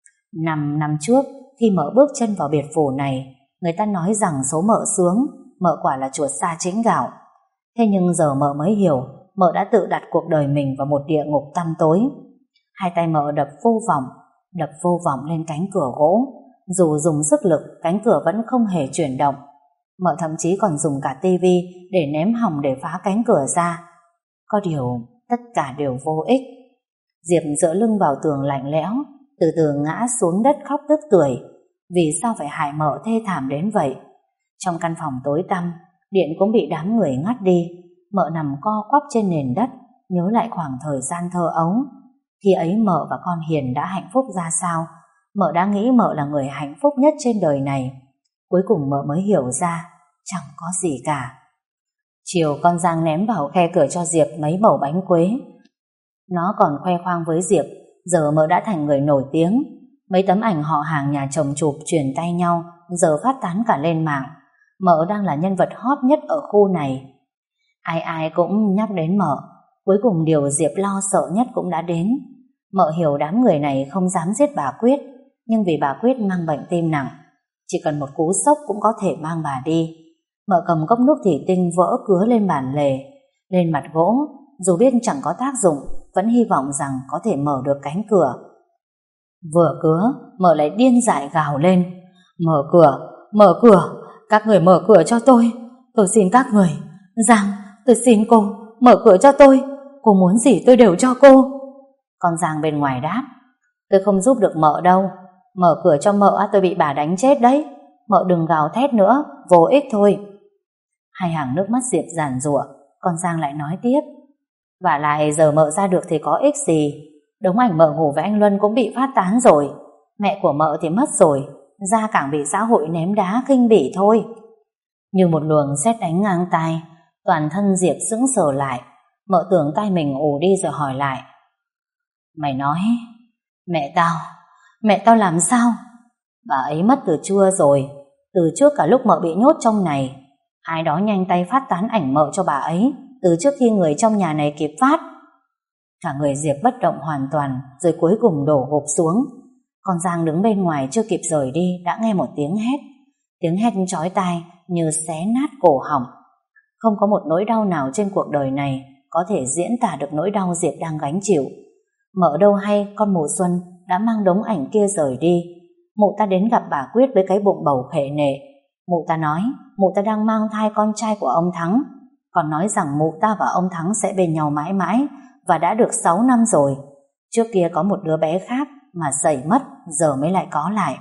Năm năm trước, khi mợ bước chân vào biệt phủ này, người ta nói rằng số mợ sướng, mợ quả là chuột sa chính gạo. Thế nhưng giờ mợ mới hiểu, mợ đã tự đặt cuộc đời mình vào một địa ngục tăm tối. Hai tay mợ đập vô vọng, đập vô vọng lên cánh cửa gỗ. Dù dùng sức lực, cánh cửa vẫn không hề chuyển động. Mợ thậm chí còn dùng cả tivi để ném hỏng để phá cánh cửa ra. Có điều, tất cả đều vô ích. Diệp dựa lưng vào tường lạnh lẽo, từ từ ngã xuống đất khóc tức tưởi. Vì sao phải hại mợ thê thảm đến vậy? Trong căn phòng tối tăm, điện cũng bị đám người ngắt đi. Mợ nằm co quắp trên nền đất, nhớ lại khoảng thời gian thơ ấu. Khi ấy mợ và con Hiền đã hạnh phúc ra sao? Mợ đã nghĩ mợ là người hạnh phúc nhất trên đời này. Cuối cùng mợ mới hiểu ra chẳng có gì cả. Chiều con Giang ném vào khe cửa cho Diệp mấy bầu bánh quế. Nó còn khoe khoang với Diệp giờ mợ đã thành người nổi tiếng. Mấy tấm ảnh họ hàng nhà chồng chụp truyền tay nhau giờ phát tán cả lên mạng. Mợ đang là nhân vật hot nhất ở khu này. Ai ai cũng nhắc đến mợ. Cuối cùng điều Diệp lo sợ nhất cũng đã đến. Mợ hiểu đám người này không dám giết bà Quyết, nhưng vì bà Quyết mang bệnh tim nặng, chỉ cần một cú sốc cũng có thể mang bà đi. Mợ cầm cốc nước thủy tinh vỡ cứa lên bàn lề, lên mặt gỗ. Dù biết chẳng có tác dụng, vẫn hy vọng rằng có thể mở được cánh cửa. Vừa cứa, mợ lại điên dại gào lên: Mở cửa, mở cửa, các người mở cửa cho tôi. Tôi xin các người. Giang, tôi xin cô, mở cửa cho tôi. Cô muốn gì tôi đều cho cô. Con Giang bên ngoài đáp: Tôi không giúp được mợ đâu. Mở cửa cho mợ tôi bị bà đánh chết đấy. Mợ đừng gào thét nữa, vô ích thôi. Hai hàng nước mắt Diệp giàn giụa. Con Giang lại nói tiếp: Vả lại giờ mợ ra được thì có ích gì. Đống ảnh mợ ngủ với anh Luân cũng bị phát tán rồi. Mẹ của mợ thì mất rồi, ra càng bị xã hội ném đá khinh bỉ thôi. Như một luồng sét đánh ngang tai, toàn thân Diệp sững sờ lại. Mợ tưởng tai mình ù đi rồi hỏi lại: Mày nói mẹ tao Mẹ tao làm sao? Bà ấy mất từ trưa rồi. Từ trước cả lúc mợ bị nhốt trong này, ai đó nhanh tay phát tán ảnh mợ cho bà ấy từ trước khi người trong nhà này kịp phát. Cả người Diệp bất động hoàn toàn, rồi cuối cùng đổ gục xuống. Con Giang đứng bên ngoài chưa kịp rời đi đã nghe một tiếng hét. Tiếng hét chói tai như xé nát cổ họng. Không có một nỗi đau nào trên cuộc đời này có thể diễn tả được nỗi đau Diệp đang gánh chịu. Mợ đâu hay con mùa xuân đã mang đống ảnh kia rời đi. Mụ ta đến gặp bà Quyết với cái bụng bầu khệ nệ. Mụ ta nói mụ ta đang mang thai con trai của ông Thắng, còn nói rằng mụ ta và ông Thắng sẽ bên nhau mãi mãi, và đã được sáu năm rồi. Trước kia có một đứa bé khác mà sẩy mất, giờ mới lại có lại.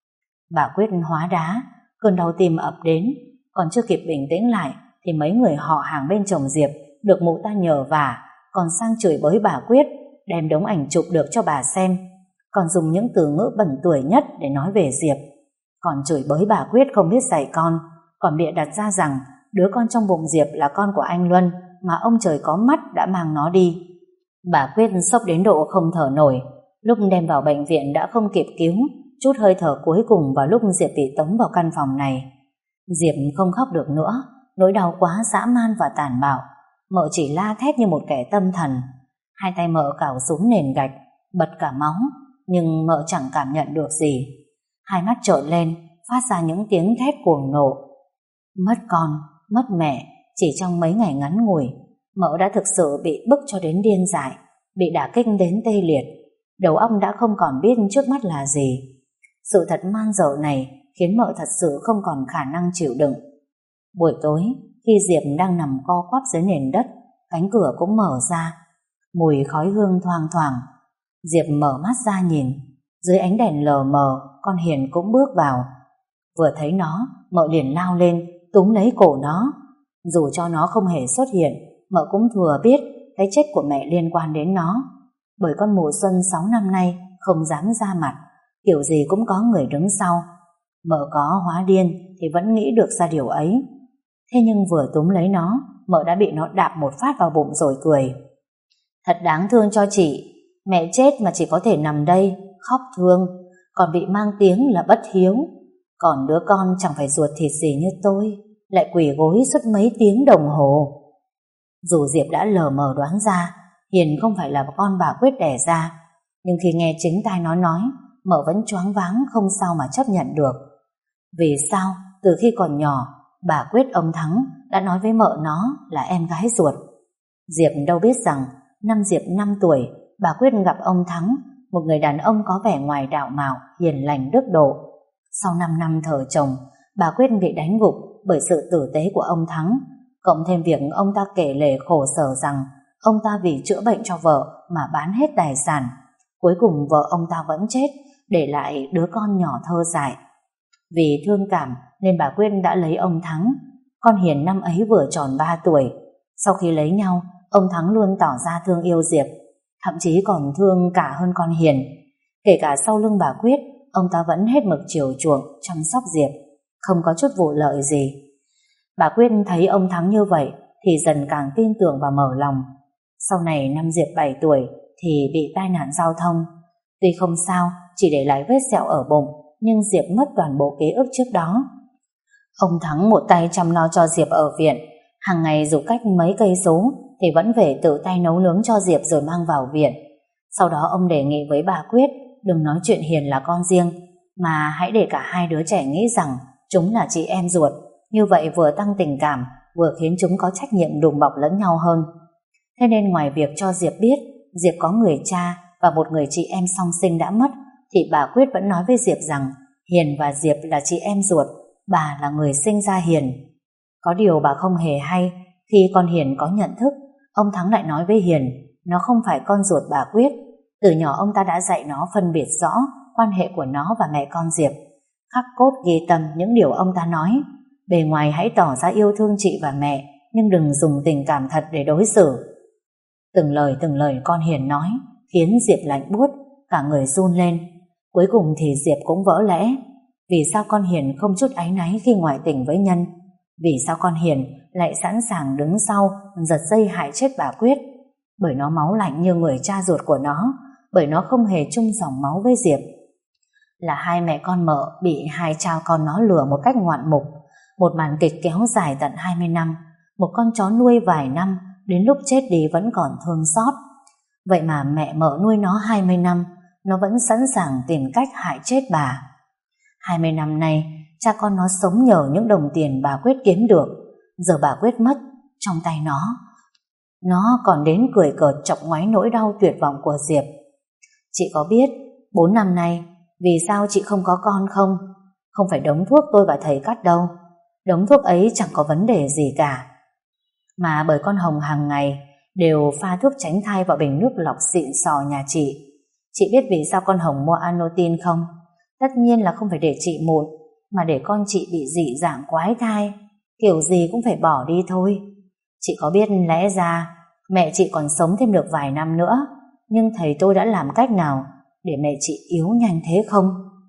Bà Quyết hóa đá, cơn đau tim ập đến, còn chưa kịp bình tĩnh lại thì mấy người họ hàng bên chồng Diệp được mụ ta nhờ vả, còn sang chửi bới bà Quyết, đem đống ảnh chụp được cho bà xem, còn dùng những từ ngữ bẩn tủi nhất để nói về Diệp. Còn chửi bới bà Quyết không biết dạy con, còn bịa đặt ra rằng đứa con trong bụng Diệp là con của anh Luân mà ông trời có mắt đã mang nó đi. Bà Quyết sốc đến độ không thở nổi. Lúc đem vào bệnh viện đã không kịp cứu, chút hơi thở cuối cùng vào lúc Diệp bị tống vào căn phòng này. Diệp không khóc được nữa, nỗi đau quá dã man và tàn bạo. Mợ chỉ la thét như một kẻ tâm thần. Hai tay mợ cào xuống nền gạch, bật cả máu, nhưng mợ chẳng cảm nhận được gì. Hai mắt trợn lên, phát ra những tiếng thét cuồng nộ. Mất con, mất mẹ, chỉ trong mấy ngày ngắn ngủi, mợ đã thực sự bị bức cho đến điên dại, bị đả kích đến tê liệt. Đầu óc đã không còn biết trước mắt là gì. Sự thật man dợ này khiến mợ thật sự không còn khả năng chịu đựng. Buổi tối, khi Diệp đang nằm co quắp dưới nền đất, cánh cửa cũng mở ra, mùi khói hương thoang thoảng. Diệp mở mắt ra nhìn, dưới ánh đèn lờ mờ, con Hiền cũng bước vào. Vừa thấy nó, mợ liền lao lên, túm lấy cổ nó. Dù cho nó không hề xuất hiện, mợ cũng thừa biết cái chết của mẹ liên quan đến nó. Bởi con mùa xuân sáu năm nay không dám ra mặt, kiểu gì cũng có người đứng sau. Mợ có hóa điên thì vẫn nghĩ được ra điều ấy. Thế nhưng vừa túm lấy nó, mợ đã bị nó đạp một phát vào bụng rồi cười. Thật đáng thương cho chị. Mẹ chết mà chỉ có thể nằm đây khóc thương, còn bị mang tiếng là bất hiếu. Còn đứa con chẳng phải ruột thịt gì như tôi, lại quỳ gối suốt mấy tiếng đồng hồ. Dù Diệp đã lờ mờ đoán ra Hiền không phải là con bà Quyết đẻ ra, nhưng khi nghe chính tai nó nói, mợ vẫn choáng váng không sao mà chấp nhận được. Vì sao từ khi còn nhỏ bà Quyết ông Thắng đã nói với mợ nó là em gái ruột? Diệp đâu biết rằng năm Diệp năm tuổi, bà Quyết gặp ông Thắng, một người đàn ông có vẻ ngoài đạo mạo, hiền lành đức độ. Sau năm năm thờ chồng, bà Quyết bị đánh gục bởi sự tử tế của ông Thắng, cộng thêm việc ông ta kể lể khổ sở rằng ông ta vì chữa bệnh cho vợ mà bán hết tài sản. Cuối cùng vợ ông ta vẫn chết, để lại đứa con nhỏ thơ dại. Vì thương cảm nên bà Quyết đã lấy ông Thắng. Con Hiền năm ấy vừa tròn ba tuổi. Sau khi lấy nhau, ông Thắng luôn tỏ ra thương yêu Diệp, thậm chí còn thương cả hơn con Hiền. Kể cả sau lưng bà Quyết, ông ta vẫn hết mực chiều chuộng, chăm sóc Diệp, không có chút vụ lợi gì. Bà Quyết thấy ông Thắng như vậy thì dần càng tin tưởng và mở lòng. Sau này năm Diệp bảy tuổi thì bị tai nạn giao thông. Tuy không sao, chỉ để lại vết sẹo ở bụng, nhưng Diệp mất toàn bộ ký ức trước đó. Ông Thắng một tay chăm lo cho Diệp ở viện, hàng ngày dù cách mấy cây số thì vẫn về tự tay nấu nướng cho Diệp rồi mang vào viện. Sau đó ông đề nghị với bà Quyết đừng nói chuyện Hiền là con riêng, mà hãy để cả hai đứa trẻ nghĩ rằng chúng là chị em ruột. Như vậy vừa tăng tình cảm, vừa khiến chúng có trách nhiệm đùm bọc lẫn nhau hơn. Thế nên ngoài việc cho Diệp biết Diệp có người cha và một người chị em song sinh đã mất, thì bà Quyết vẫn nói với Diệp rằng Hiền và Diệp là chị em ruột, bà là người sinh ra Hiền. Có điều bà không hề hay, khi con Hiền có nhận thức, ông Thắng lại nói với Hiền nó không phải con ruột bà Quyết. Từ nhỏ ông ta đã dạy nó phân biệt rõ quan hệ của nó và mẹ con Diệp, khắc cốt ghi tâm những điều ông ta nói. Bề ngoài hãy tỏ ra yêu thương chị và mẹ, nhưng đừng dùng tình cảm thật để đối xử. Từng lời từng lời con Hiền nói khiến Diệp lạnh buốt, cả người run lên. Cuối cùng thì Diệp cũng vỡ lẽ. Vì sao con Hiền không chút áy náy khi ngoại tình với Nhân? Vì sao con Hiền lại sẵn sàng đứng sau giật dây hại chết bà Quyết? Bởi nó máu lạnh như người cha ruột của nó, bởi nó không hề chung dòng máu với Diệp. Là hai mẹ con mợ bị hai cha con nó lừa một cách ngoạn mục. Một màn kịch kéo dài tận hai mươi năm. Một con chó nuôi vài năm, đến lúc chết đi vẫn còn thương xót. Vậy mà mẹ mợ nuôi nó hai mươi năm, nó vẫn sẵn sàng tìm cách hại chết bà. Hai mươi năm nay, cha con nó sống nhờ những đồng tiền bà Quyết kiếm được. Giờ bà Quyết mất, trong tay nó, nó còn đến cười cợt chọc ngoáy nỗi đau tuyệt vọng của Diệp. Chị có biết bốn năm nay vì sao chị không có con không? Không phải đống thuốc tôi và thầy cắt đâu. Đống thuốc ấy chẳng có vấn đề gì cả, mà bởi con Hồng hàng ngày đều pha thuốc tránh thai vào bình nước lọc xịn sò nhà chị. Chị biết vì sao con Hồng mua Anotin không? Tất nhiên là không phải để chị mụn, mà để con chị bị dị dạng quái thai, kiểu gì cũng phải bỏ đi thôi. Chị có biết lẽ ra mẹ chị còn sống thêm được vài năm nữa, nhưng thầy tôi đã làm cách nào để mẹ chị yếu nhanh thế không?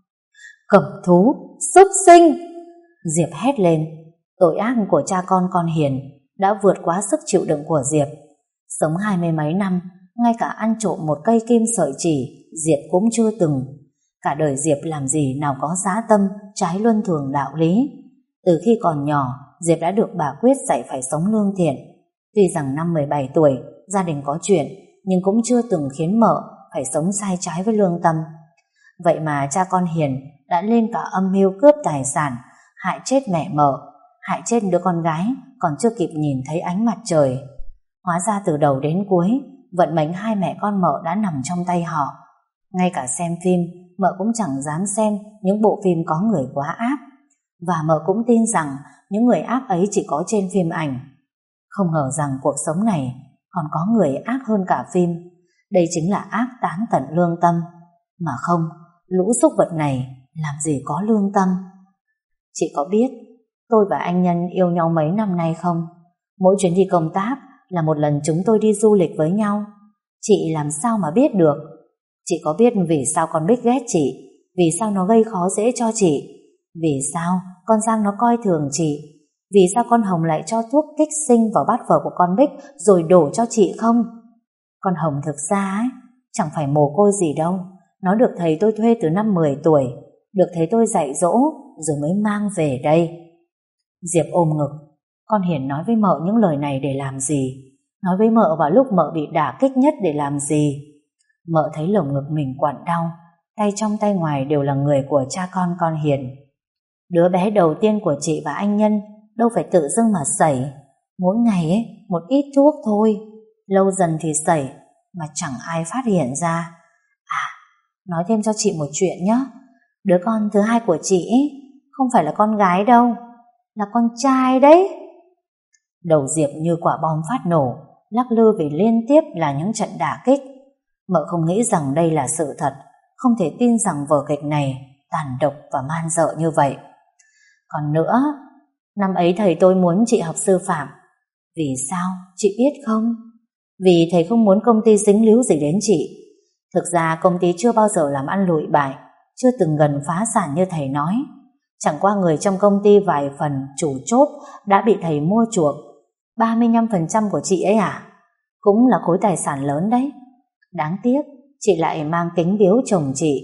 Cẩm thú, súc sinh! Diệp hét lên. Tội ác của cha con con Hiền đã vượt quá sức chịu đựng của Diệp. Sống hai mươi mấy năm, ngay cả ăn trộm một cây kim sợi chỉ Diệp cũng chưa từng. Cả đời Diệp làm gì nào có dã tâm trái luân thường đạo lý. Từ khi còn nhỏ, Diệp đã được bà Quyết dạy phải sống lương thiện. Tuy rằng năm mười bảy tuổi gia đình có chuyện, nhưng cũng chưa từng khiến mợ phải sống sai trái với lương tâm. Vậy mà cha con Hiền đã lên cả âm mưu cướp tài sản, hại chết mẹ mợ, hại chết đứa con gái còn chưa kịp nhìn thấy ánh mặt trời. Hóa ra từ đầu đến cuối, vận mệnh hai mẹ con mợ đã nằm trong tay họ. Ngay cả xem phim, mợ cũng chẳng dám xem những bộ phim có người quá ác. Và mợ cũng tin rằng những người ác ấy chỉ có trên phim ảnh. Không ngờ rằng cuộc sống này còn có người ác hơn cả phim. Đây chính là ác tán tận lương tâm. Mà không, lũ súc vật này làm gì có lương tâm. Chị có biết tôi và anh Nhân yêu nhau mấy năm nay không? Mỗi chuyến đi công tác là một lần chúng tôi đi du lịch với nhau. Chị làm sao mà biết được? Chị có biết vì sao con Bích ghét chị? Vì sao nó gây khó dễ cho chị? Vì sao con Giang nó coi thường chị? Vì sao con Hồng lại cho thuốc kích sinh vào bát phở của con Bích rồi đổ cho chị không? Con Hồng thực ra ấy, chẳng phải mồ côi gì đâu. Nó được thầy tôi thuê từ năm mười tuổi, được thầy tôi dạy dỗ rồi mới mang về đây. Diệp ôm ngực. Con Hiền nói với mợ những lời này để làm gì? Nói với mợ vào lúc mợ bị đả kích nhất để làm gì? Mợ thấy lồng ngực mình quặn đau, tay trong tay ngoài đều là người của cha con con Hiền. Đứa bé đầu tiên của chị và anh Nhân đâu phải tự dưng mà sẩy. Mỗi ngày ấy, một ít thuốc thôi, lâu dần thì sẩy, mà chẳng ai phát hiện ra. À, nói thêm cho chị một chuyện nhé. Đứa con thứ hai của chị ấy, không phải là con gái đâu, là con trai đấy. Đầu Diệp như quả bom phát nổ, lắc lư vì liên tiếp là những trận đả kích. Mợ không nghĩ rằng đây là sự thật, không thể tin rằng vở kịch này tàn độc và man dợ như vậy. Còn nữa, năm ấy thầy tôi muốn chị học sư phạm. Vì sao? Chị biết không? Vì thầy không muốn công ty dính líu gì đến chị. Thực ra công ty chưa bao giờ làm ăn lụi bại, chưa từng gần phá sản như thầy nói. Chẳng qua người trong công ty vài phần chủ chốt đã bị thầy mua chuộc. Ba mươi lăm phần trăm của chị ấy à? Cũng là khối tài sản lớn đấy. Đáng tiếc chị lại mang kính biếu chồng chị.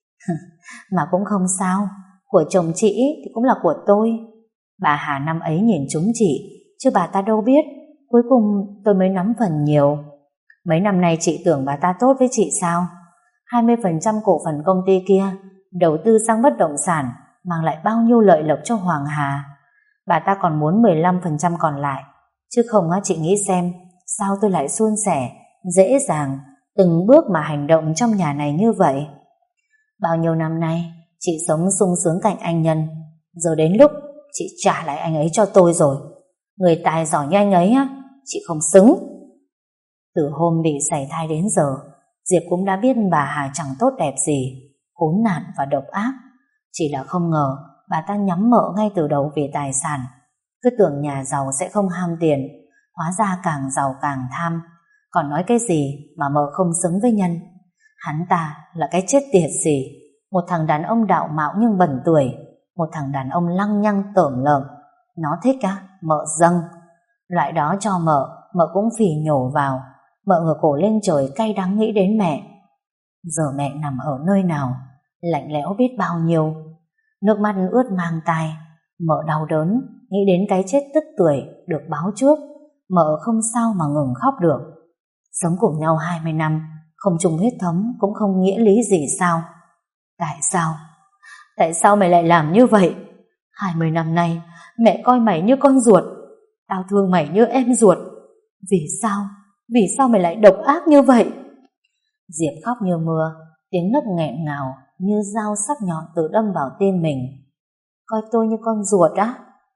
Mà cũng không sao, của chồng chị thì cũng là của tôi. Bà Hà năm ấy nhìn trúng chị, chứ bà ta đâu biết cuối cùng tôi mới nắm phần nhiều. Mấy năm nay chị tưởng bà ta tốt với chị sao? Hai mươi phần trăm cổ phần công ty kia đầu tư sang bất động sản, mang lại bao nhiêu lợi lộc cho Hoàng Hà. Bà ta còn muốn mười lăm phần trăm còn lại. Chứ không á, chị nghĩ xem sao tôi lại suôn sẻ, dễ dàng từng bước mà hành động trong nhà này như vậy. Bao nhiêu năm nay chị sống sung sướng cạnh anh Nhân, giờ đến lúc chị trả lại anh ấy cho tôi rồi. Người tài giỏi như anh ấy á, chị không xứng. Từ hôm bị sảy thai đến giờ, Diệp cũng đã biết bà Hà chẳng tốt đẹp gì, khốn nạn và độc ác. Chỉ là không ngờ bà ta nhắm mợ ngay từ đầu vì tài sản. Cứ tưởng nhà giàu sẽ không ham tiền, hóa ra càng giàu càng tham. Còn nói cái gì mà mợ không xứng với Nhân. Hắn ta là cái chết tiệt gì? Một thằng đàn ông đạo mạo nhưng bẩn tuổi, một thằng đàn ông lăng nhăng tởm lợm. Nó thích á, mợ dâng. Loại đó cho mợ, mợ cũng phì nhổ vào. Mợ ngửa cổ lên trời cay đắng nghĩ đến mẹ. Giờ mẹ nằm ở nơi nào, lạnh lẽo biết bao nhiêu. Nước mắt ướt mang tai. Mợ đau đớn nghĩ đến cái chết tức tuổi được báo trước. Mợ không sao mà ngừng khóc được. Sống cùng nhau hai mươi năm, không chung huyết thống cũng không nghĩa lý gì sao? Tại sao? Tại sao mày lại làm như vậy? Hai mươi năm nay mẹ coi mày như con ruột, tao thương mày như em ruột. Vì sao? Vì sao mày lại độc ác như vậy? Diệp khóc như mưa, tiếng nấc nghẹn ngào như dao sắc nhọn tự đâm vào tim mình. Coi tôi như con ruột á?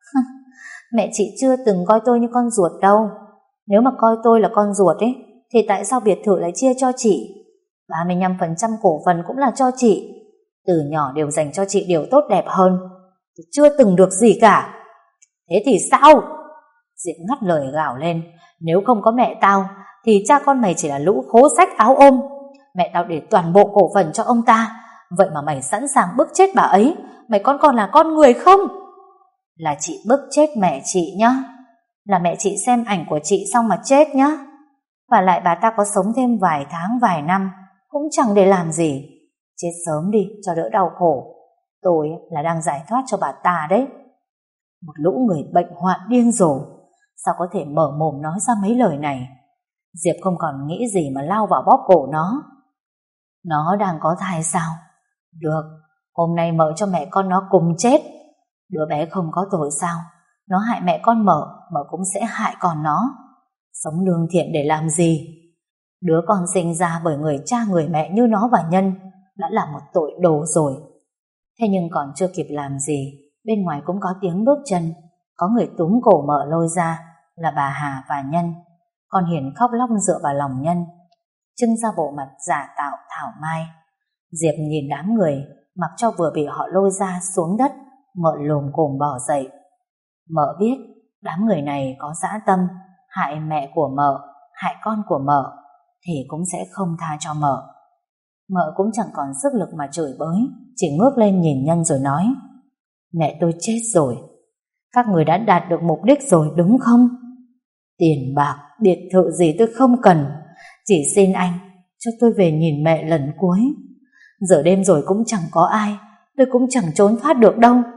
Mẹ chị chưa từng coi tôi như con ruột đâu. Nếu mà coi tôi là con ruột ấy, thì tại sao biệt thự lại chia cho chị? Ba mươi lăm phần trăm cổ phần cũng là cho chị. Từ nhỏ đều dành cho chị điều tốt đẹp hơn. Chưa từng được gì cả. Thế thì sao? Diệp ngắt lời gào lên. Nếu không có mẹ tao thì cha con mày chỉ là lũ khố sách áo ôm. Mẹ tao để toàn bộ cổ phần cho ông ta. Vậy mà mày sẵn sàng bức chết bà ấy. Mày còn còn là con người không? Là chị bức chết mẹ chị nhá. Là mẹ chị xem ảnh của chị xong mà chết nhá. Và lại bà ta có sống thêm vài tháng vài năm cũng chẳng để làm gì. Chết sớm đi cho đỡ đau khổ. Tôi là đang giải thoát cho bà ta đấy. Một lũ người bệnh hoạn điên rồ. Sao có thể mở mồm nói ra mấy lời này? Diệp không còn nghĩ gì mà lao vào bóp cổ nó. Nó đang có thai sao? Được, hôm nay mợ cho mẹ con nó cùng chết. Đứa bé không có tội sao? Nó hại mẹ con mợ, mợ cũng sẽ hại con nó. Sống lương thiện để làm gì? Đứa con sinh ra bởi người cha người mẹ như nó và Nhân đã là một tội đồ rồi. Thế nhưng còn chưa kịp làm gì, bên ngoài cũng có tiếng bước chân. Có người túm cổ mợ lôi ra, là bà Hà và Nhân. Con Hiền khóc lóc dựa vào lòng Nhân, trưng ra bộ mặt giả tạo thảo mai. Diệp nhìn đám người, mặc cho vừa bị họ lôi ra xuống đất, mợ lồm cồm bỏ dậy. Mợ biết đám người này có dã tâm, hại mẹ của mợ, hại con của mợ, thì cũng sẽ không tha cho mợ. Mợ cũng chẳng còn sức lực mà chửi bới, chỉ ngước lên nhìn Nhân rồi nói: Mẹ tôi chết rồi. Các người đã đạt được mục đích rồi đúng không? Tiền bạc, biệt thự gì tôi không cần, chỉ xin anh cho tôi về nhìn mẹ lần cuối. Giờ đêm rồi cũng chẳng có ai, tôi cũng chẳng trốn thoát được đâu.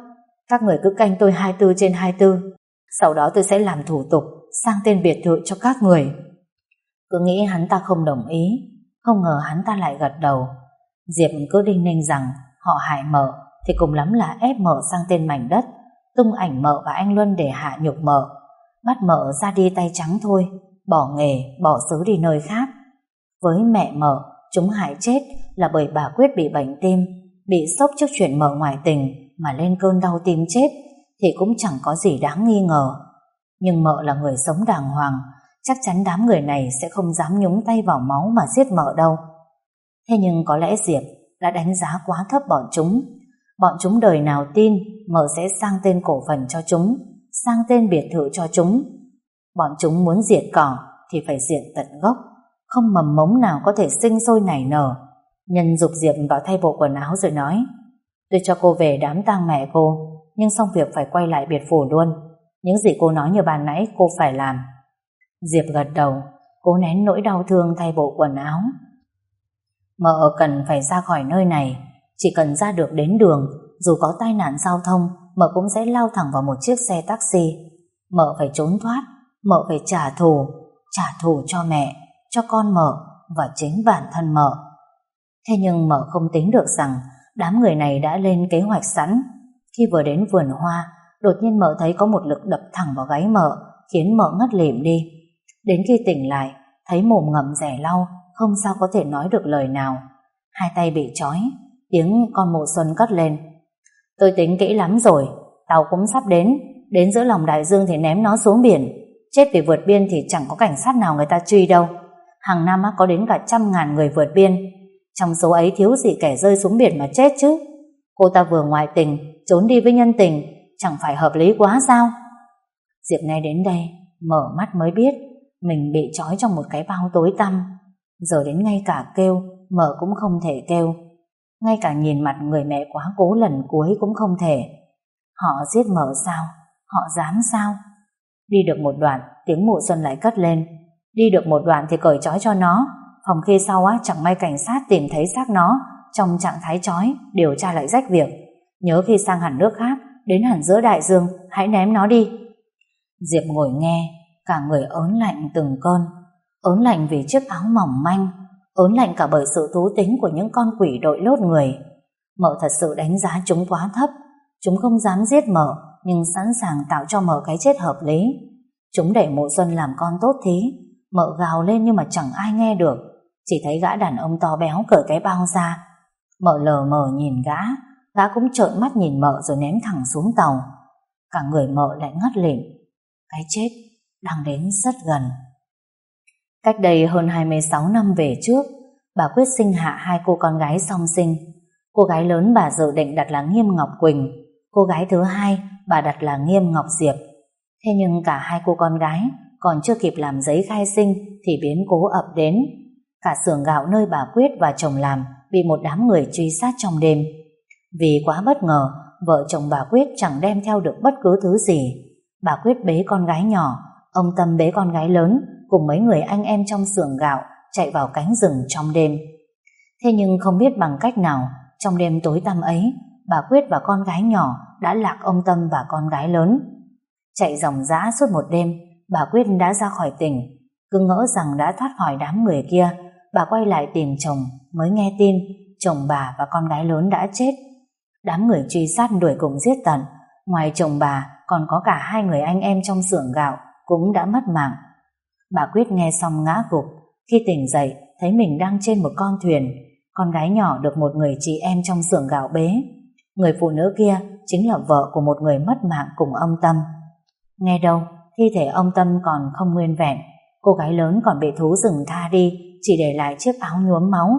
Các người cứ canh tôi hai mươi tư trên hai mươi tư, sau đó tôi sẽ làm thủ tục sang tên biệt thự cho các người. Cứ nghĩ hắn ta không đồng ý, không ngờ hắn ta lại gật đầu. Diệp cứ đinh ninh rằng họ hại Mợ thì cùng lắm là ép Mợ sang tên mảnh đất, tung ảnh Mợ và anh Luân để hạ nhục Mợ, bắt Mợ ra đi tay trắng thôi, bỏ nghề, bỏ xứ đi nơi khác. Với mẹ Mợ, chúng hại chết là bởi bà Quyết bị bệnh tim, bị sốc trước chuyện Mợ ngoại tình mà lên cơn đau tim chết, thì cũng chẳng có gì đáng nghi ngờ. Nhưng Mợ là người sống đàng hoàng, chắc chắn đám người này sẽ không dám nhúng tay vào máu mà giết Mợ đâu. Thế nhưng có lẽ Diệp đã đánh giá quá thấp bọn chúng. Bọn chúng đời nào tin Mợ sẽ sang tên cổ phần cho chúng, sang tên biệt thự cho chúng. Bọn chúng muốn diệt cỏ thì phải diệt tận gốc, không mầm mống nào có thể sinh sôi nảy nở. Nhân dục Diệp vào thay bộ quần áo rồi nói: tôi cho cô về đám tang mẹ cô, nhưng xong việc phải quay lại biệt phủ luôn. Những gì cô nói như ban nãy cô phải làm. Diệp gật đầu, cố nén nỗi đau thương thay bộ quần áo. Mợ cần phải ra khỏi nơi này. Chỉ cần ra được đến đường, dù có tai nạn giao thông, Mợ cũng sẽ lao thẳng vào một chiếc xe taxi. Mợ phải trốn thoát, Mợ phải trả thù, trả thù cho mẹ, cho con Mợ và chính bản thân Mợ. Thế nhưng Mợ không tính được rằng đám người này đã lên kế hoạch sẵn. Khi vừa đến vườn hoa, đột nhiên Mợ thấy có một lực đập thẳng vào gáy Mợ, khiến Mợ ngất lịm đi. Đến khi tỉnh lại, thấy mồm ngậm rẻ lau, không sao có thể nói được lời nào. Hai tay bị trói, tiếng con mộ Xuân cất lên: tôi tính kỹ lắm rồi, tàu cũng sắp đến, đến giữa lòng đại dương thì ném nó xuống biển. Chết vì vượt biên thì chẳng có cảnh sát nào người ta truy đâu. Hàng năm có đến cả trăm ngàn người vượt biên, trong số ấy thiếu gì kẻ rơi xuống biển mà chết chứ. Cô ta vừa ngoại tình, trốn đi với nhân tình, chẳng phải hợp lý quá sao? Diệp nghe đến đây, mở mắt mới biết mình bị trói trong một cái bao tối tăm. Giờ đến ngay cả kêu, Mợ cũng không thể kêu. Ngay cả nhìn mặt người mẹ quá cố lần cuối cũng không thể. Họ giết Mợ sao? Họ dám sao? Đi được một đoạn, tiếng mụ Xuân lại cất lên: đi được một đoạn thì cởi trói cho nó, phòng khi sau á chẳng may cảnh sát tìm thấy xác nó trong trạng thái trói, điều tra lại rách việc. Nhớ khi sang hẳn nước khác, đến hẳn giữa đại dương, hãy ném nó đi. Diệp ngồi nghe, cả người ớn lạnh từng cơn. Ớn lạnh vì chiếc áo mỏng manh, ớn lạnh cả bởi sự thú tính của những con quỷ đội lốt người. Mợ thật sự đánh giá chúng quá thấp. Chúng không dám giết Mợ, nhưng sẵn sàng tạo cho Mợ cái chết hợp lý. Chúng đẩy mụ Xuân làm con tốt thí. Mợ gào lên nhưng mà chẳng ai nghe được. Chỉ thấy gã đàn ông to béo cởi cái bao ra. Mợ lờ mờ nhìn gã, gã cũng trợn mắt nhìn Mợ rồi ném thẳng xuống tàu. Cả người Mợ lại ngất lịm. Cái chết đang đến rất gần. Cách đây hơn hai mươi sáu năm về trước, bà Quyết sinh hạ hai cô con gái song sinh. Cô gái lớn bà dự định đặt là Nghiêm Ngọc Quỳnh, cô gái thứ hai bà đặt là Nghiêm Ngọc Diệp. Thế nhưng cả hai cô con gái còn chưa kịp làm giấy khai sinh thì biến cố ập đến. Cả xưởng gạo nơi bà Quyết và chồng làm bị một đám người truy sát trong đêm. Vì quá bất ngờ, vợ chồng bà Quyết chẳng đem theo được bất cứ thứ gì. Bà Quyết bế con gái nhỏ, ông Tâm bế con gái lớn cùng mấy người anh em trong xưởng gạo chạy vào cánh rừng trong đêm. Thế nhưng không biết bằng cách nào, trong đêm tối tăm ấy, bà Quyết và con gái nhỏ đã lạc ông Tâm và con gái lớn. Chạy ròng rã suốt một đêm, bà Quyết đã ra khỏi tỉnh. Cứ ngỡ rằng đã thoát khỏi đám người kia, bà quay lại tìm chồng mới nghe tin chồng bà và con gái lớn đã chết. Đám người truy sát đuổi cùng giết tận. Ngoài chồng bà còn có cả hai người anh em trong xưởng gạo cũng đã mất mạng. Bà Quyết nghe xong ngã gục. Khi tỉnh dậy thấy mình đang trên một con thuyền. Con gái nhỏ được một người chị em trong xưởng gạo bế. Người phụ nữ kia chính là vợ của một người mất mạng cùng ông Tâm. Nghe đâu thi thể ông Tâm còn không nguyên vẹn, cô gái lớn còn bị thú rừng tha đi, chỉ để lại chiếc áo nhuốm máu.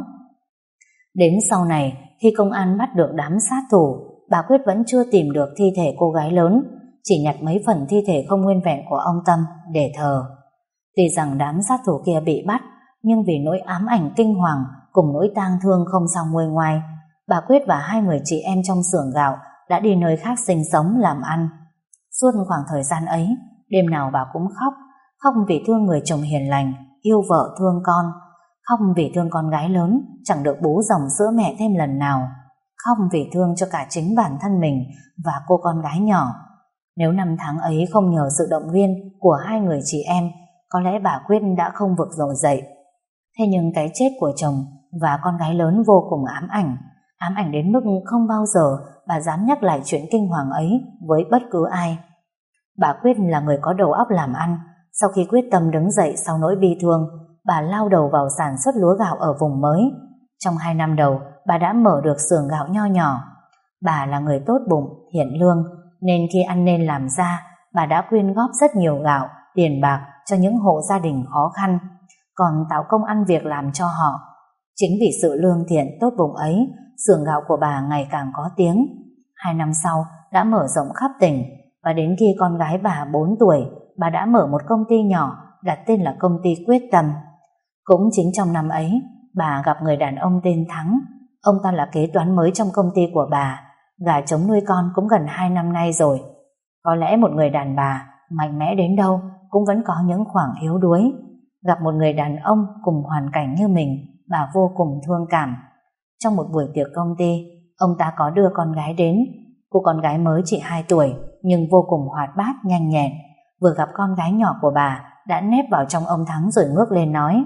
Đến sau này, khi công an bắt được đám sát thủ, bà Quyết vẫn chưa tìm được thi thể cô gái lớn, chỉ nhặt mấy phần thi thể không nguyên vẹn của ông Tâm để thờ. Tuy rằng đám sát thủ kia bị bắt, nhưng vì nỗi ám ảnh kinh hoàng cùng nỗi tang thương không sao nguôi ngoai, bà Quyết và hai người chị em trong xưởng gạo đã đi nơi khác sinh sống làm ăn. Suốt khoảng thời gian ấy, đêm nào bà cũng khóc, khóc vì thương người chồng hiền lành, yêu vợ thương con, khóc vì thương con gái lớn chẳng được bú dòng sữa mẹ thêm lần nào, khóc vì thương cho cả chính bản thân mình và cô con gái nhỏ. Nếu năm tháng ấy không nhờ sự động viên của hai người chị em, có lẽ bà Quyết đã không vực dậy dậy. Thế nhưng cái chết của chồng và con gái lớn vô cùng ám ảnh, ám ảnh đến mức không bao giờ bà dám nhắc lại chuyện kinh hoàng ấy với bất cứ ai. Bà Quyết là người có đầu óc làm ăn. Sau khi quyết tâm đứng dậy sau nỗi bi thương, bà lao đầu vào sản xuất lúa gạo ở vùng mới. Trong hai năm đầu, bà đã mở được xưởng gạo nho nhỏ. Bà là người tốt bụng, hiền lương, nên khi ăn nên làm ra, bà đã quyên góp rất nhiều gạo, tiền bạc cho những hộ gia đình khó khăn, còn tạo công ăn việc làm cho họ. Chính vì sự lương thiện tốt bụng ấy, xưởng gạo của bà ngày càng có tiếng. Hai năm sau đã mở rộng khắp tỉnh, và đến khi con gái bà bốn tuổi, bà đã mở một công ty nhỏ đặt tên là công ty Quyết Tâm. Cũng chính trong năm ấy, bà gặp người đàn ông tên Thắng. Ông ta là kế toán mới trong công ty của bà, gà trống nuôi con cũng gần hai năm nay rồi. Có lẽ một người đàn bà mạnh mẽ đến đâu cũng vẫn có những khoảng yếu đuối. Gặp một người đàn ông cùng hoàn cảnh như mình, bà vô cùng thương cảm. Trong một buổi tiệc công ty, ông ta có đưa con gái đến. Cô con gái mới chỉ hai tuổi nhưng vô cùng hoạt bát, nhanh nhẹn. Vừa gặp con gái nhỏ của bà đã nép vào trong ông Thắng rồi ngước lên nói: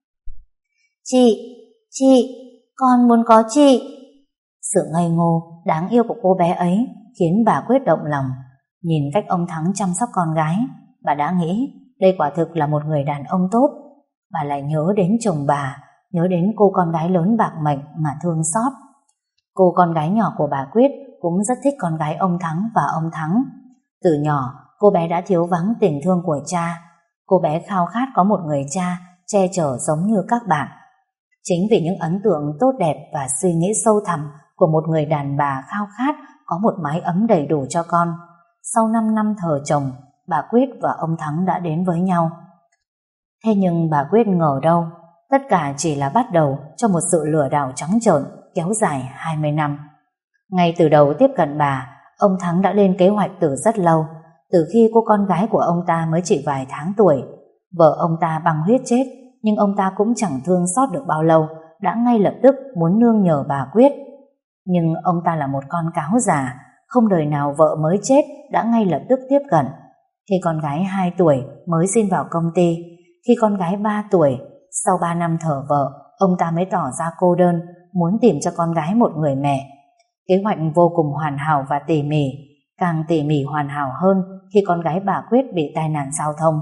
Chị, chị, con muốn có chị. Sự ngây ngô, đáng yêu của cô bé ấy khiến bà Quyết động lòng. Nhìn cách ông Thắng chăm sóc con gái, bà đã nghĩ đây quả thực là một người đàn ông tốt. Bà lại nhớ đến chồng bà, nhớ đến cô con gái lớn bạc mệnh mà thương xót. Cô con gái nhỏ của bà Quyết cũng rất thích con gái ông Thắng và ông Thắng. Từ nhỏ, cô bé đã thiếu vắng tình thương của cha. Cô bé khao khát có một người cha che chở giống như các bạn. Chính vì những ấn tượng tốt đẹp và suy nghĩ sâu thẳm của một người đàn bà khao khát có một mái ấm đầy đủ cho con, sau năm năm thờ chồng, bà Quyết và ông Thắng đã đến với nhau. Thế nhưng bà Quyết ngờ đâu, tất cả chỉ là bắt đầu cho một sự lừa đảo trắng trợn kéo dài hai mươi năm. Ngay từ đầu tiếp cận bà, ông Thắng đã lên kế hoạch từ rất lâu, từ khi cô con gái của ông ta mới chỉ vài tháng tuổi. Vợ ông ta băng huyết chết, nhưng ông ta cũng chẳng thương xót được bao lâu, đã ngay lập tức muốn nương nhờ bà Quyết. Nhưng ông ta là một con cáo già, không đời nào vợ mới chết đã ngay lập tức tiếp cận. Khi con gái hai tuổi mới xin vào công ty, khi con gái ba tuổi, sau ba năm thờ vợ, ông ta mới tỏ ra cô đơn, muốn tìm cho con gái một người mẹ. Kế hoạch vô cùng hoàn hảo và tỉ mỉ, càng tỉ mỉ hoàn hảo hơn khi con gái bà Quyết bị tai nạn giao thông.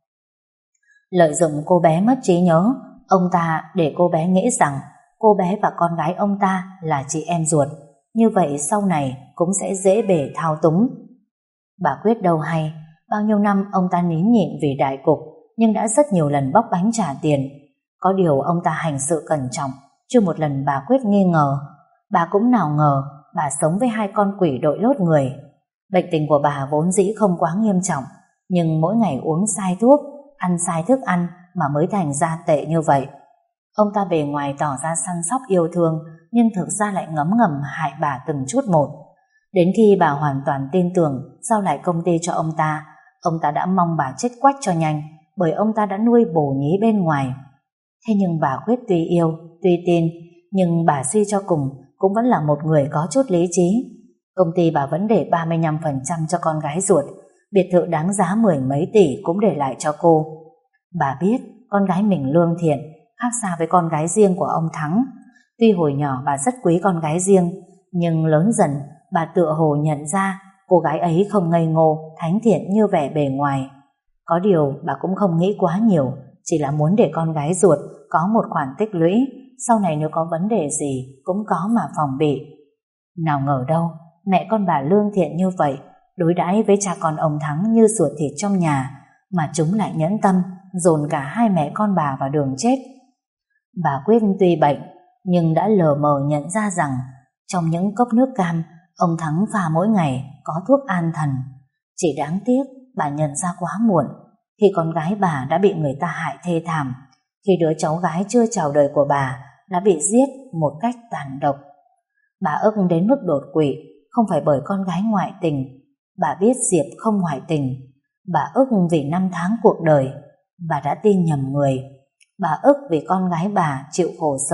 Lợi dụng cô bé mất trí nhớ, ông ta để cô bé nghĩ rằng cô bé và con gái ông ta là chị em ruột, như vậy sau này cũng sẽ dễ bề thao túng. Bà Quyết đâu hay, bao nhiêu năm ông ta nín nhịn vì đại cục, nhưng đã rất nhiều lần bóc bánh trả tiền. Có điều ông ta hành sự cẩn trọng, chưa một lần bà Quyết nghi ngờ. Bà cũng nào ngờ bà sống với hai con quỷ đội lốt người. Bệnh tình của bà vốn dĩ không quá nghiêm trọng, nhưng mỗi ngày uống sai thuốc, ăn sai thức ăn mà mới thành ra tệ như vậy. Ông ta bề ngoài tỏ ra săn sóc yêu thương, nhưng thực ra lại ngấm ngầm hại bà từng chút một. Đến khi bà hoàn toàn tin tưởng giao lại công ty cho ông ta, ông ta đã mong bà chết quách cho nhanh, bởi ông ta đã nuôi bổ nhí bên ngoài. Thế nhưng bà Quyết tuy yêu, tuy tin, nhưng bà suy cho cùng cũng vẫn là một người có chút lý trí. Công ty bà vẫn để ba mươi lăm phần trăm cho con gái ruột, biệt thự đáng giá mười mấy tỷ cũng để lại cho cô. Bà biết con gái mình lương thiện, khác xa với con gái riêng của ông Thắng. Tuy hồi nhỏ bà rất quý con gái riêng, nhưng lớn dần bà tựa hồ nhận ra cô gái ấy không ngây ngô, thánh thiện như vẻ bề ngoài. Có điều bà cũng không nghĩ quá nhiều, chỉ là muốn để con gái ruột có một khoản tích lũy, sau này nếu có vấn đề gì cũng có mà phòng bị. Nào ngờ đâu, mẹ con bà lương thiện như vậy, đối đãi với cha con ông Thắng như ruột thịt trong nhà, mà chúng lại nhẫn tâm dồn cả hai mẹ con bà vào đường chết. Bà Quyết tuy bệnh, nhưng đã lờ mờ nhận ra rằng trong những cốc nước cam ông Thắng pha mỗi ngày có thuốc an thần. Chỉ đáng tiếc bà nhận ra quá muộn, khi con gái bà đã bị người ta hại thê thảm, khi đứa cháu gái chưa chào đời của bà đã bị giết một cách tàn độc. Bà ức đến mức đột quỵ, không phải bởi con gái ngoại tình. Bà biết Diệp không ngoại tình. Bà ức vì năm tháng cuộc đời bà đã tin nhầm người. Bà ức vì con gái bà chịu khổ sở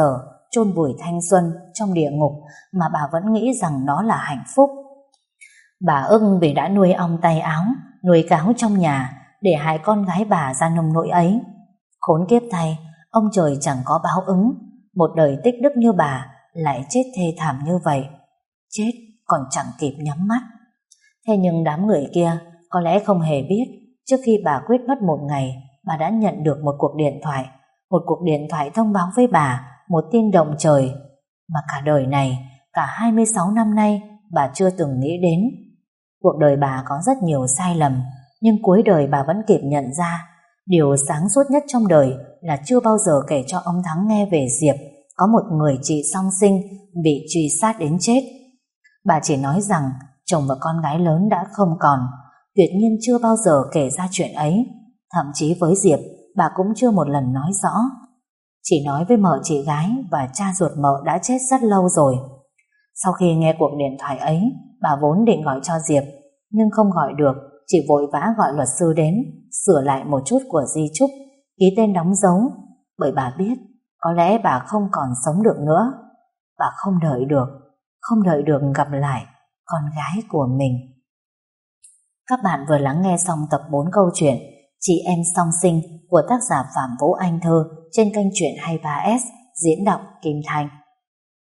chôn vùi thanh xuân trong địa ngục mà bà vẫn nghĩ rằng nó là hạnh phúc. Bà ưng vì đã nuôi ong tay áo, nuôi cáo trong nhà để hại con gái bà ra nông nỗi ấy. Khốn kiếp thay, ông trời chẳng có báo ứng, một đời tích đức như bà lại chết thê thảm như vậy. Chết còn chẳng kịp nhắm mắt. Thế nhưng đám người kia có lẽ không hề biết, trước khi bà quyết mất một ngày, bà đã nhận được một cuộc điện thoại. Một cuộc điện thoại thông báo với bà một tin động trời mà cả đời này, cả hai mươi sáu năm nay bà chưa từng nghĩ đến. Cuộc đời bà có rất nhiều sai lầm, nhưng cuối đời bà vẫn kịp nhận ra điều sáng suốt nhất trong đời là chưa bao giờ kể cho ông Thắng nghe về Diệp có một người chị song sinh bị truy sát đến chết. Bà chỉ nói rằng chồng và con gái lớn đã không còn, tuyệt nhiên chưa bao giờ kể ra chuyện ấy. Thậm chí với Diệp, bà cũng chưa một lần nói rõ. Chỉ nói với mợ chị gái và cha ruột mợ đã chết rất lâu rồi. Sau khi nghe cuộc điện thoại ấy, bà vốn định gọi cho Diệp, nhưng không gọi được, chỉ vội vã gọi luật sư đến, sửa lại một chút của di chúc, ký tên đóng dấu, bởi bà biết có lẽ bà không còn sống được nữa. Bà không đợi được, không đợi được gặp lại con gái của mình. Các bạn vừa lắng nghe xong tập bốn câu chuyện Chị Em Song Sinh của tác giả Phạm Vũ Anh Thơ trên kênh Truyện hai mươi ba S, diễn đọc Kim Thanh.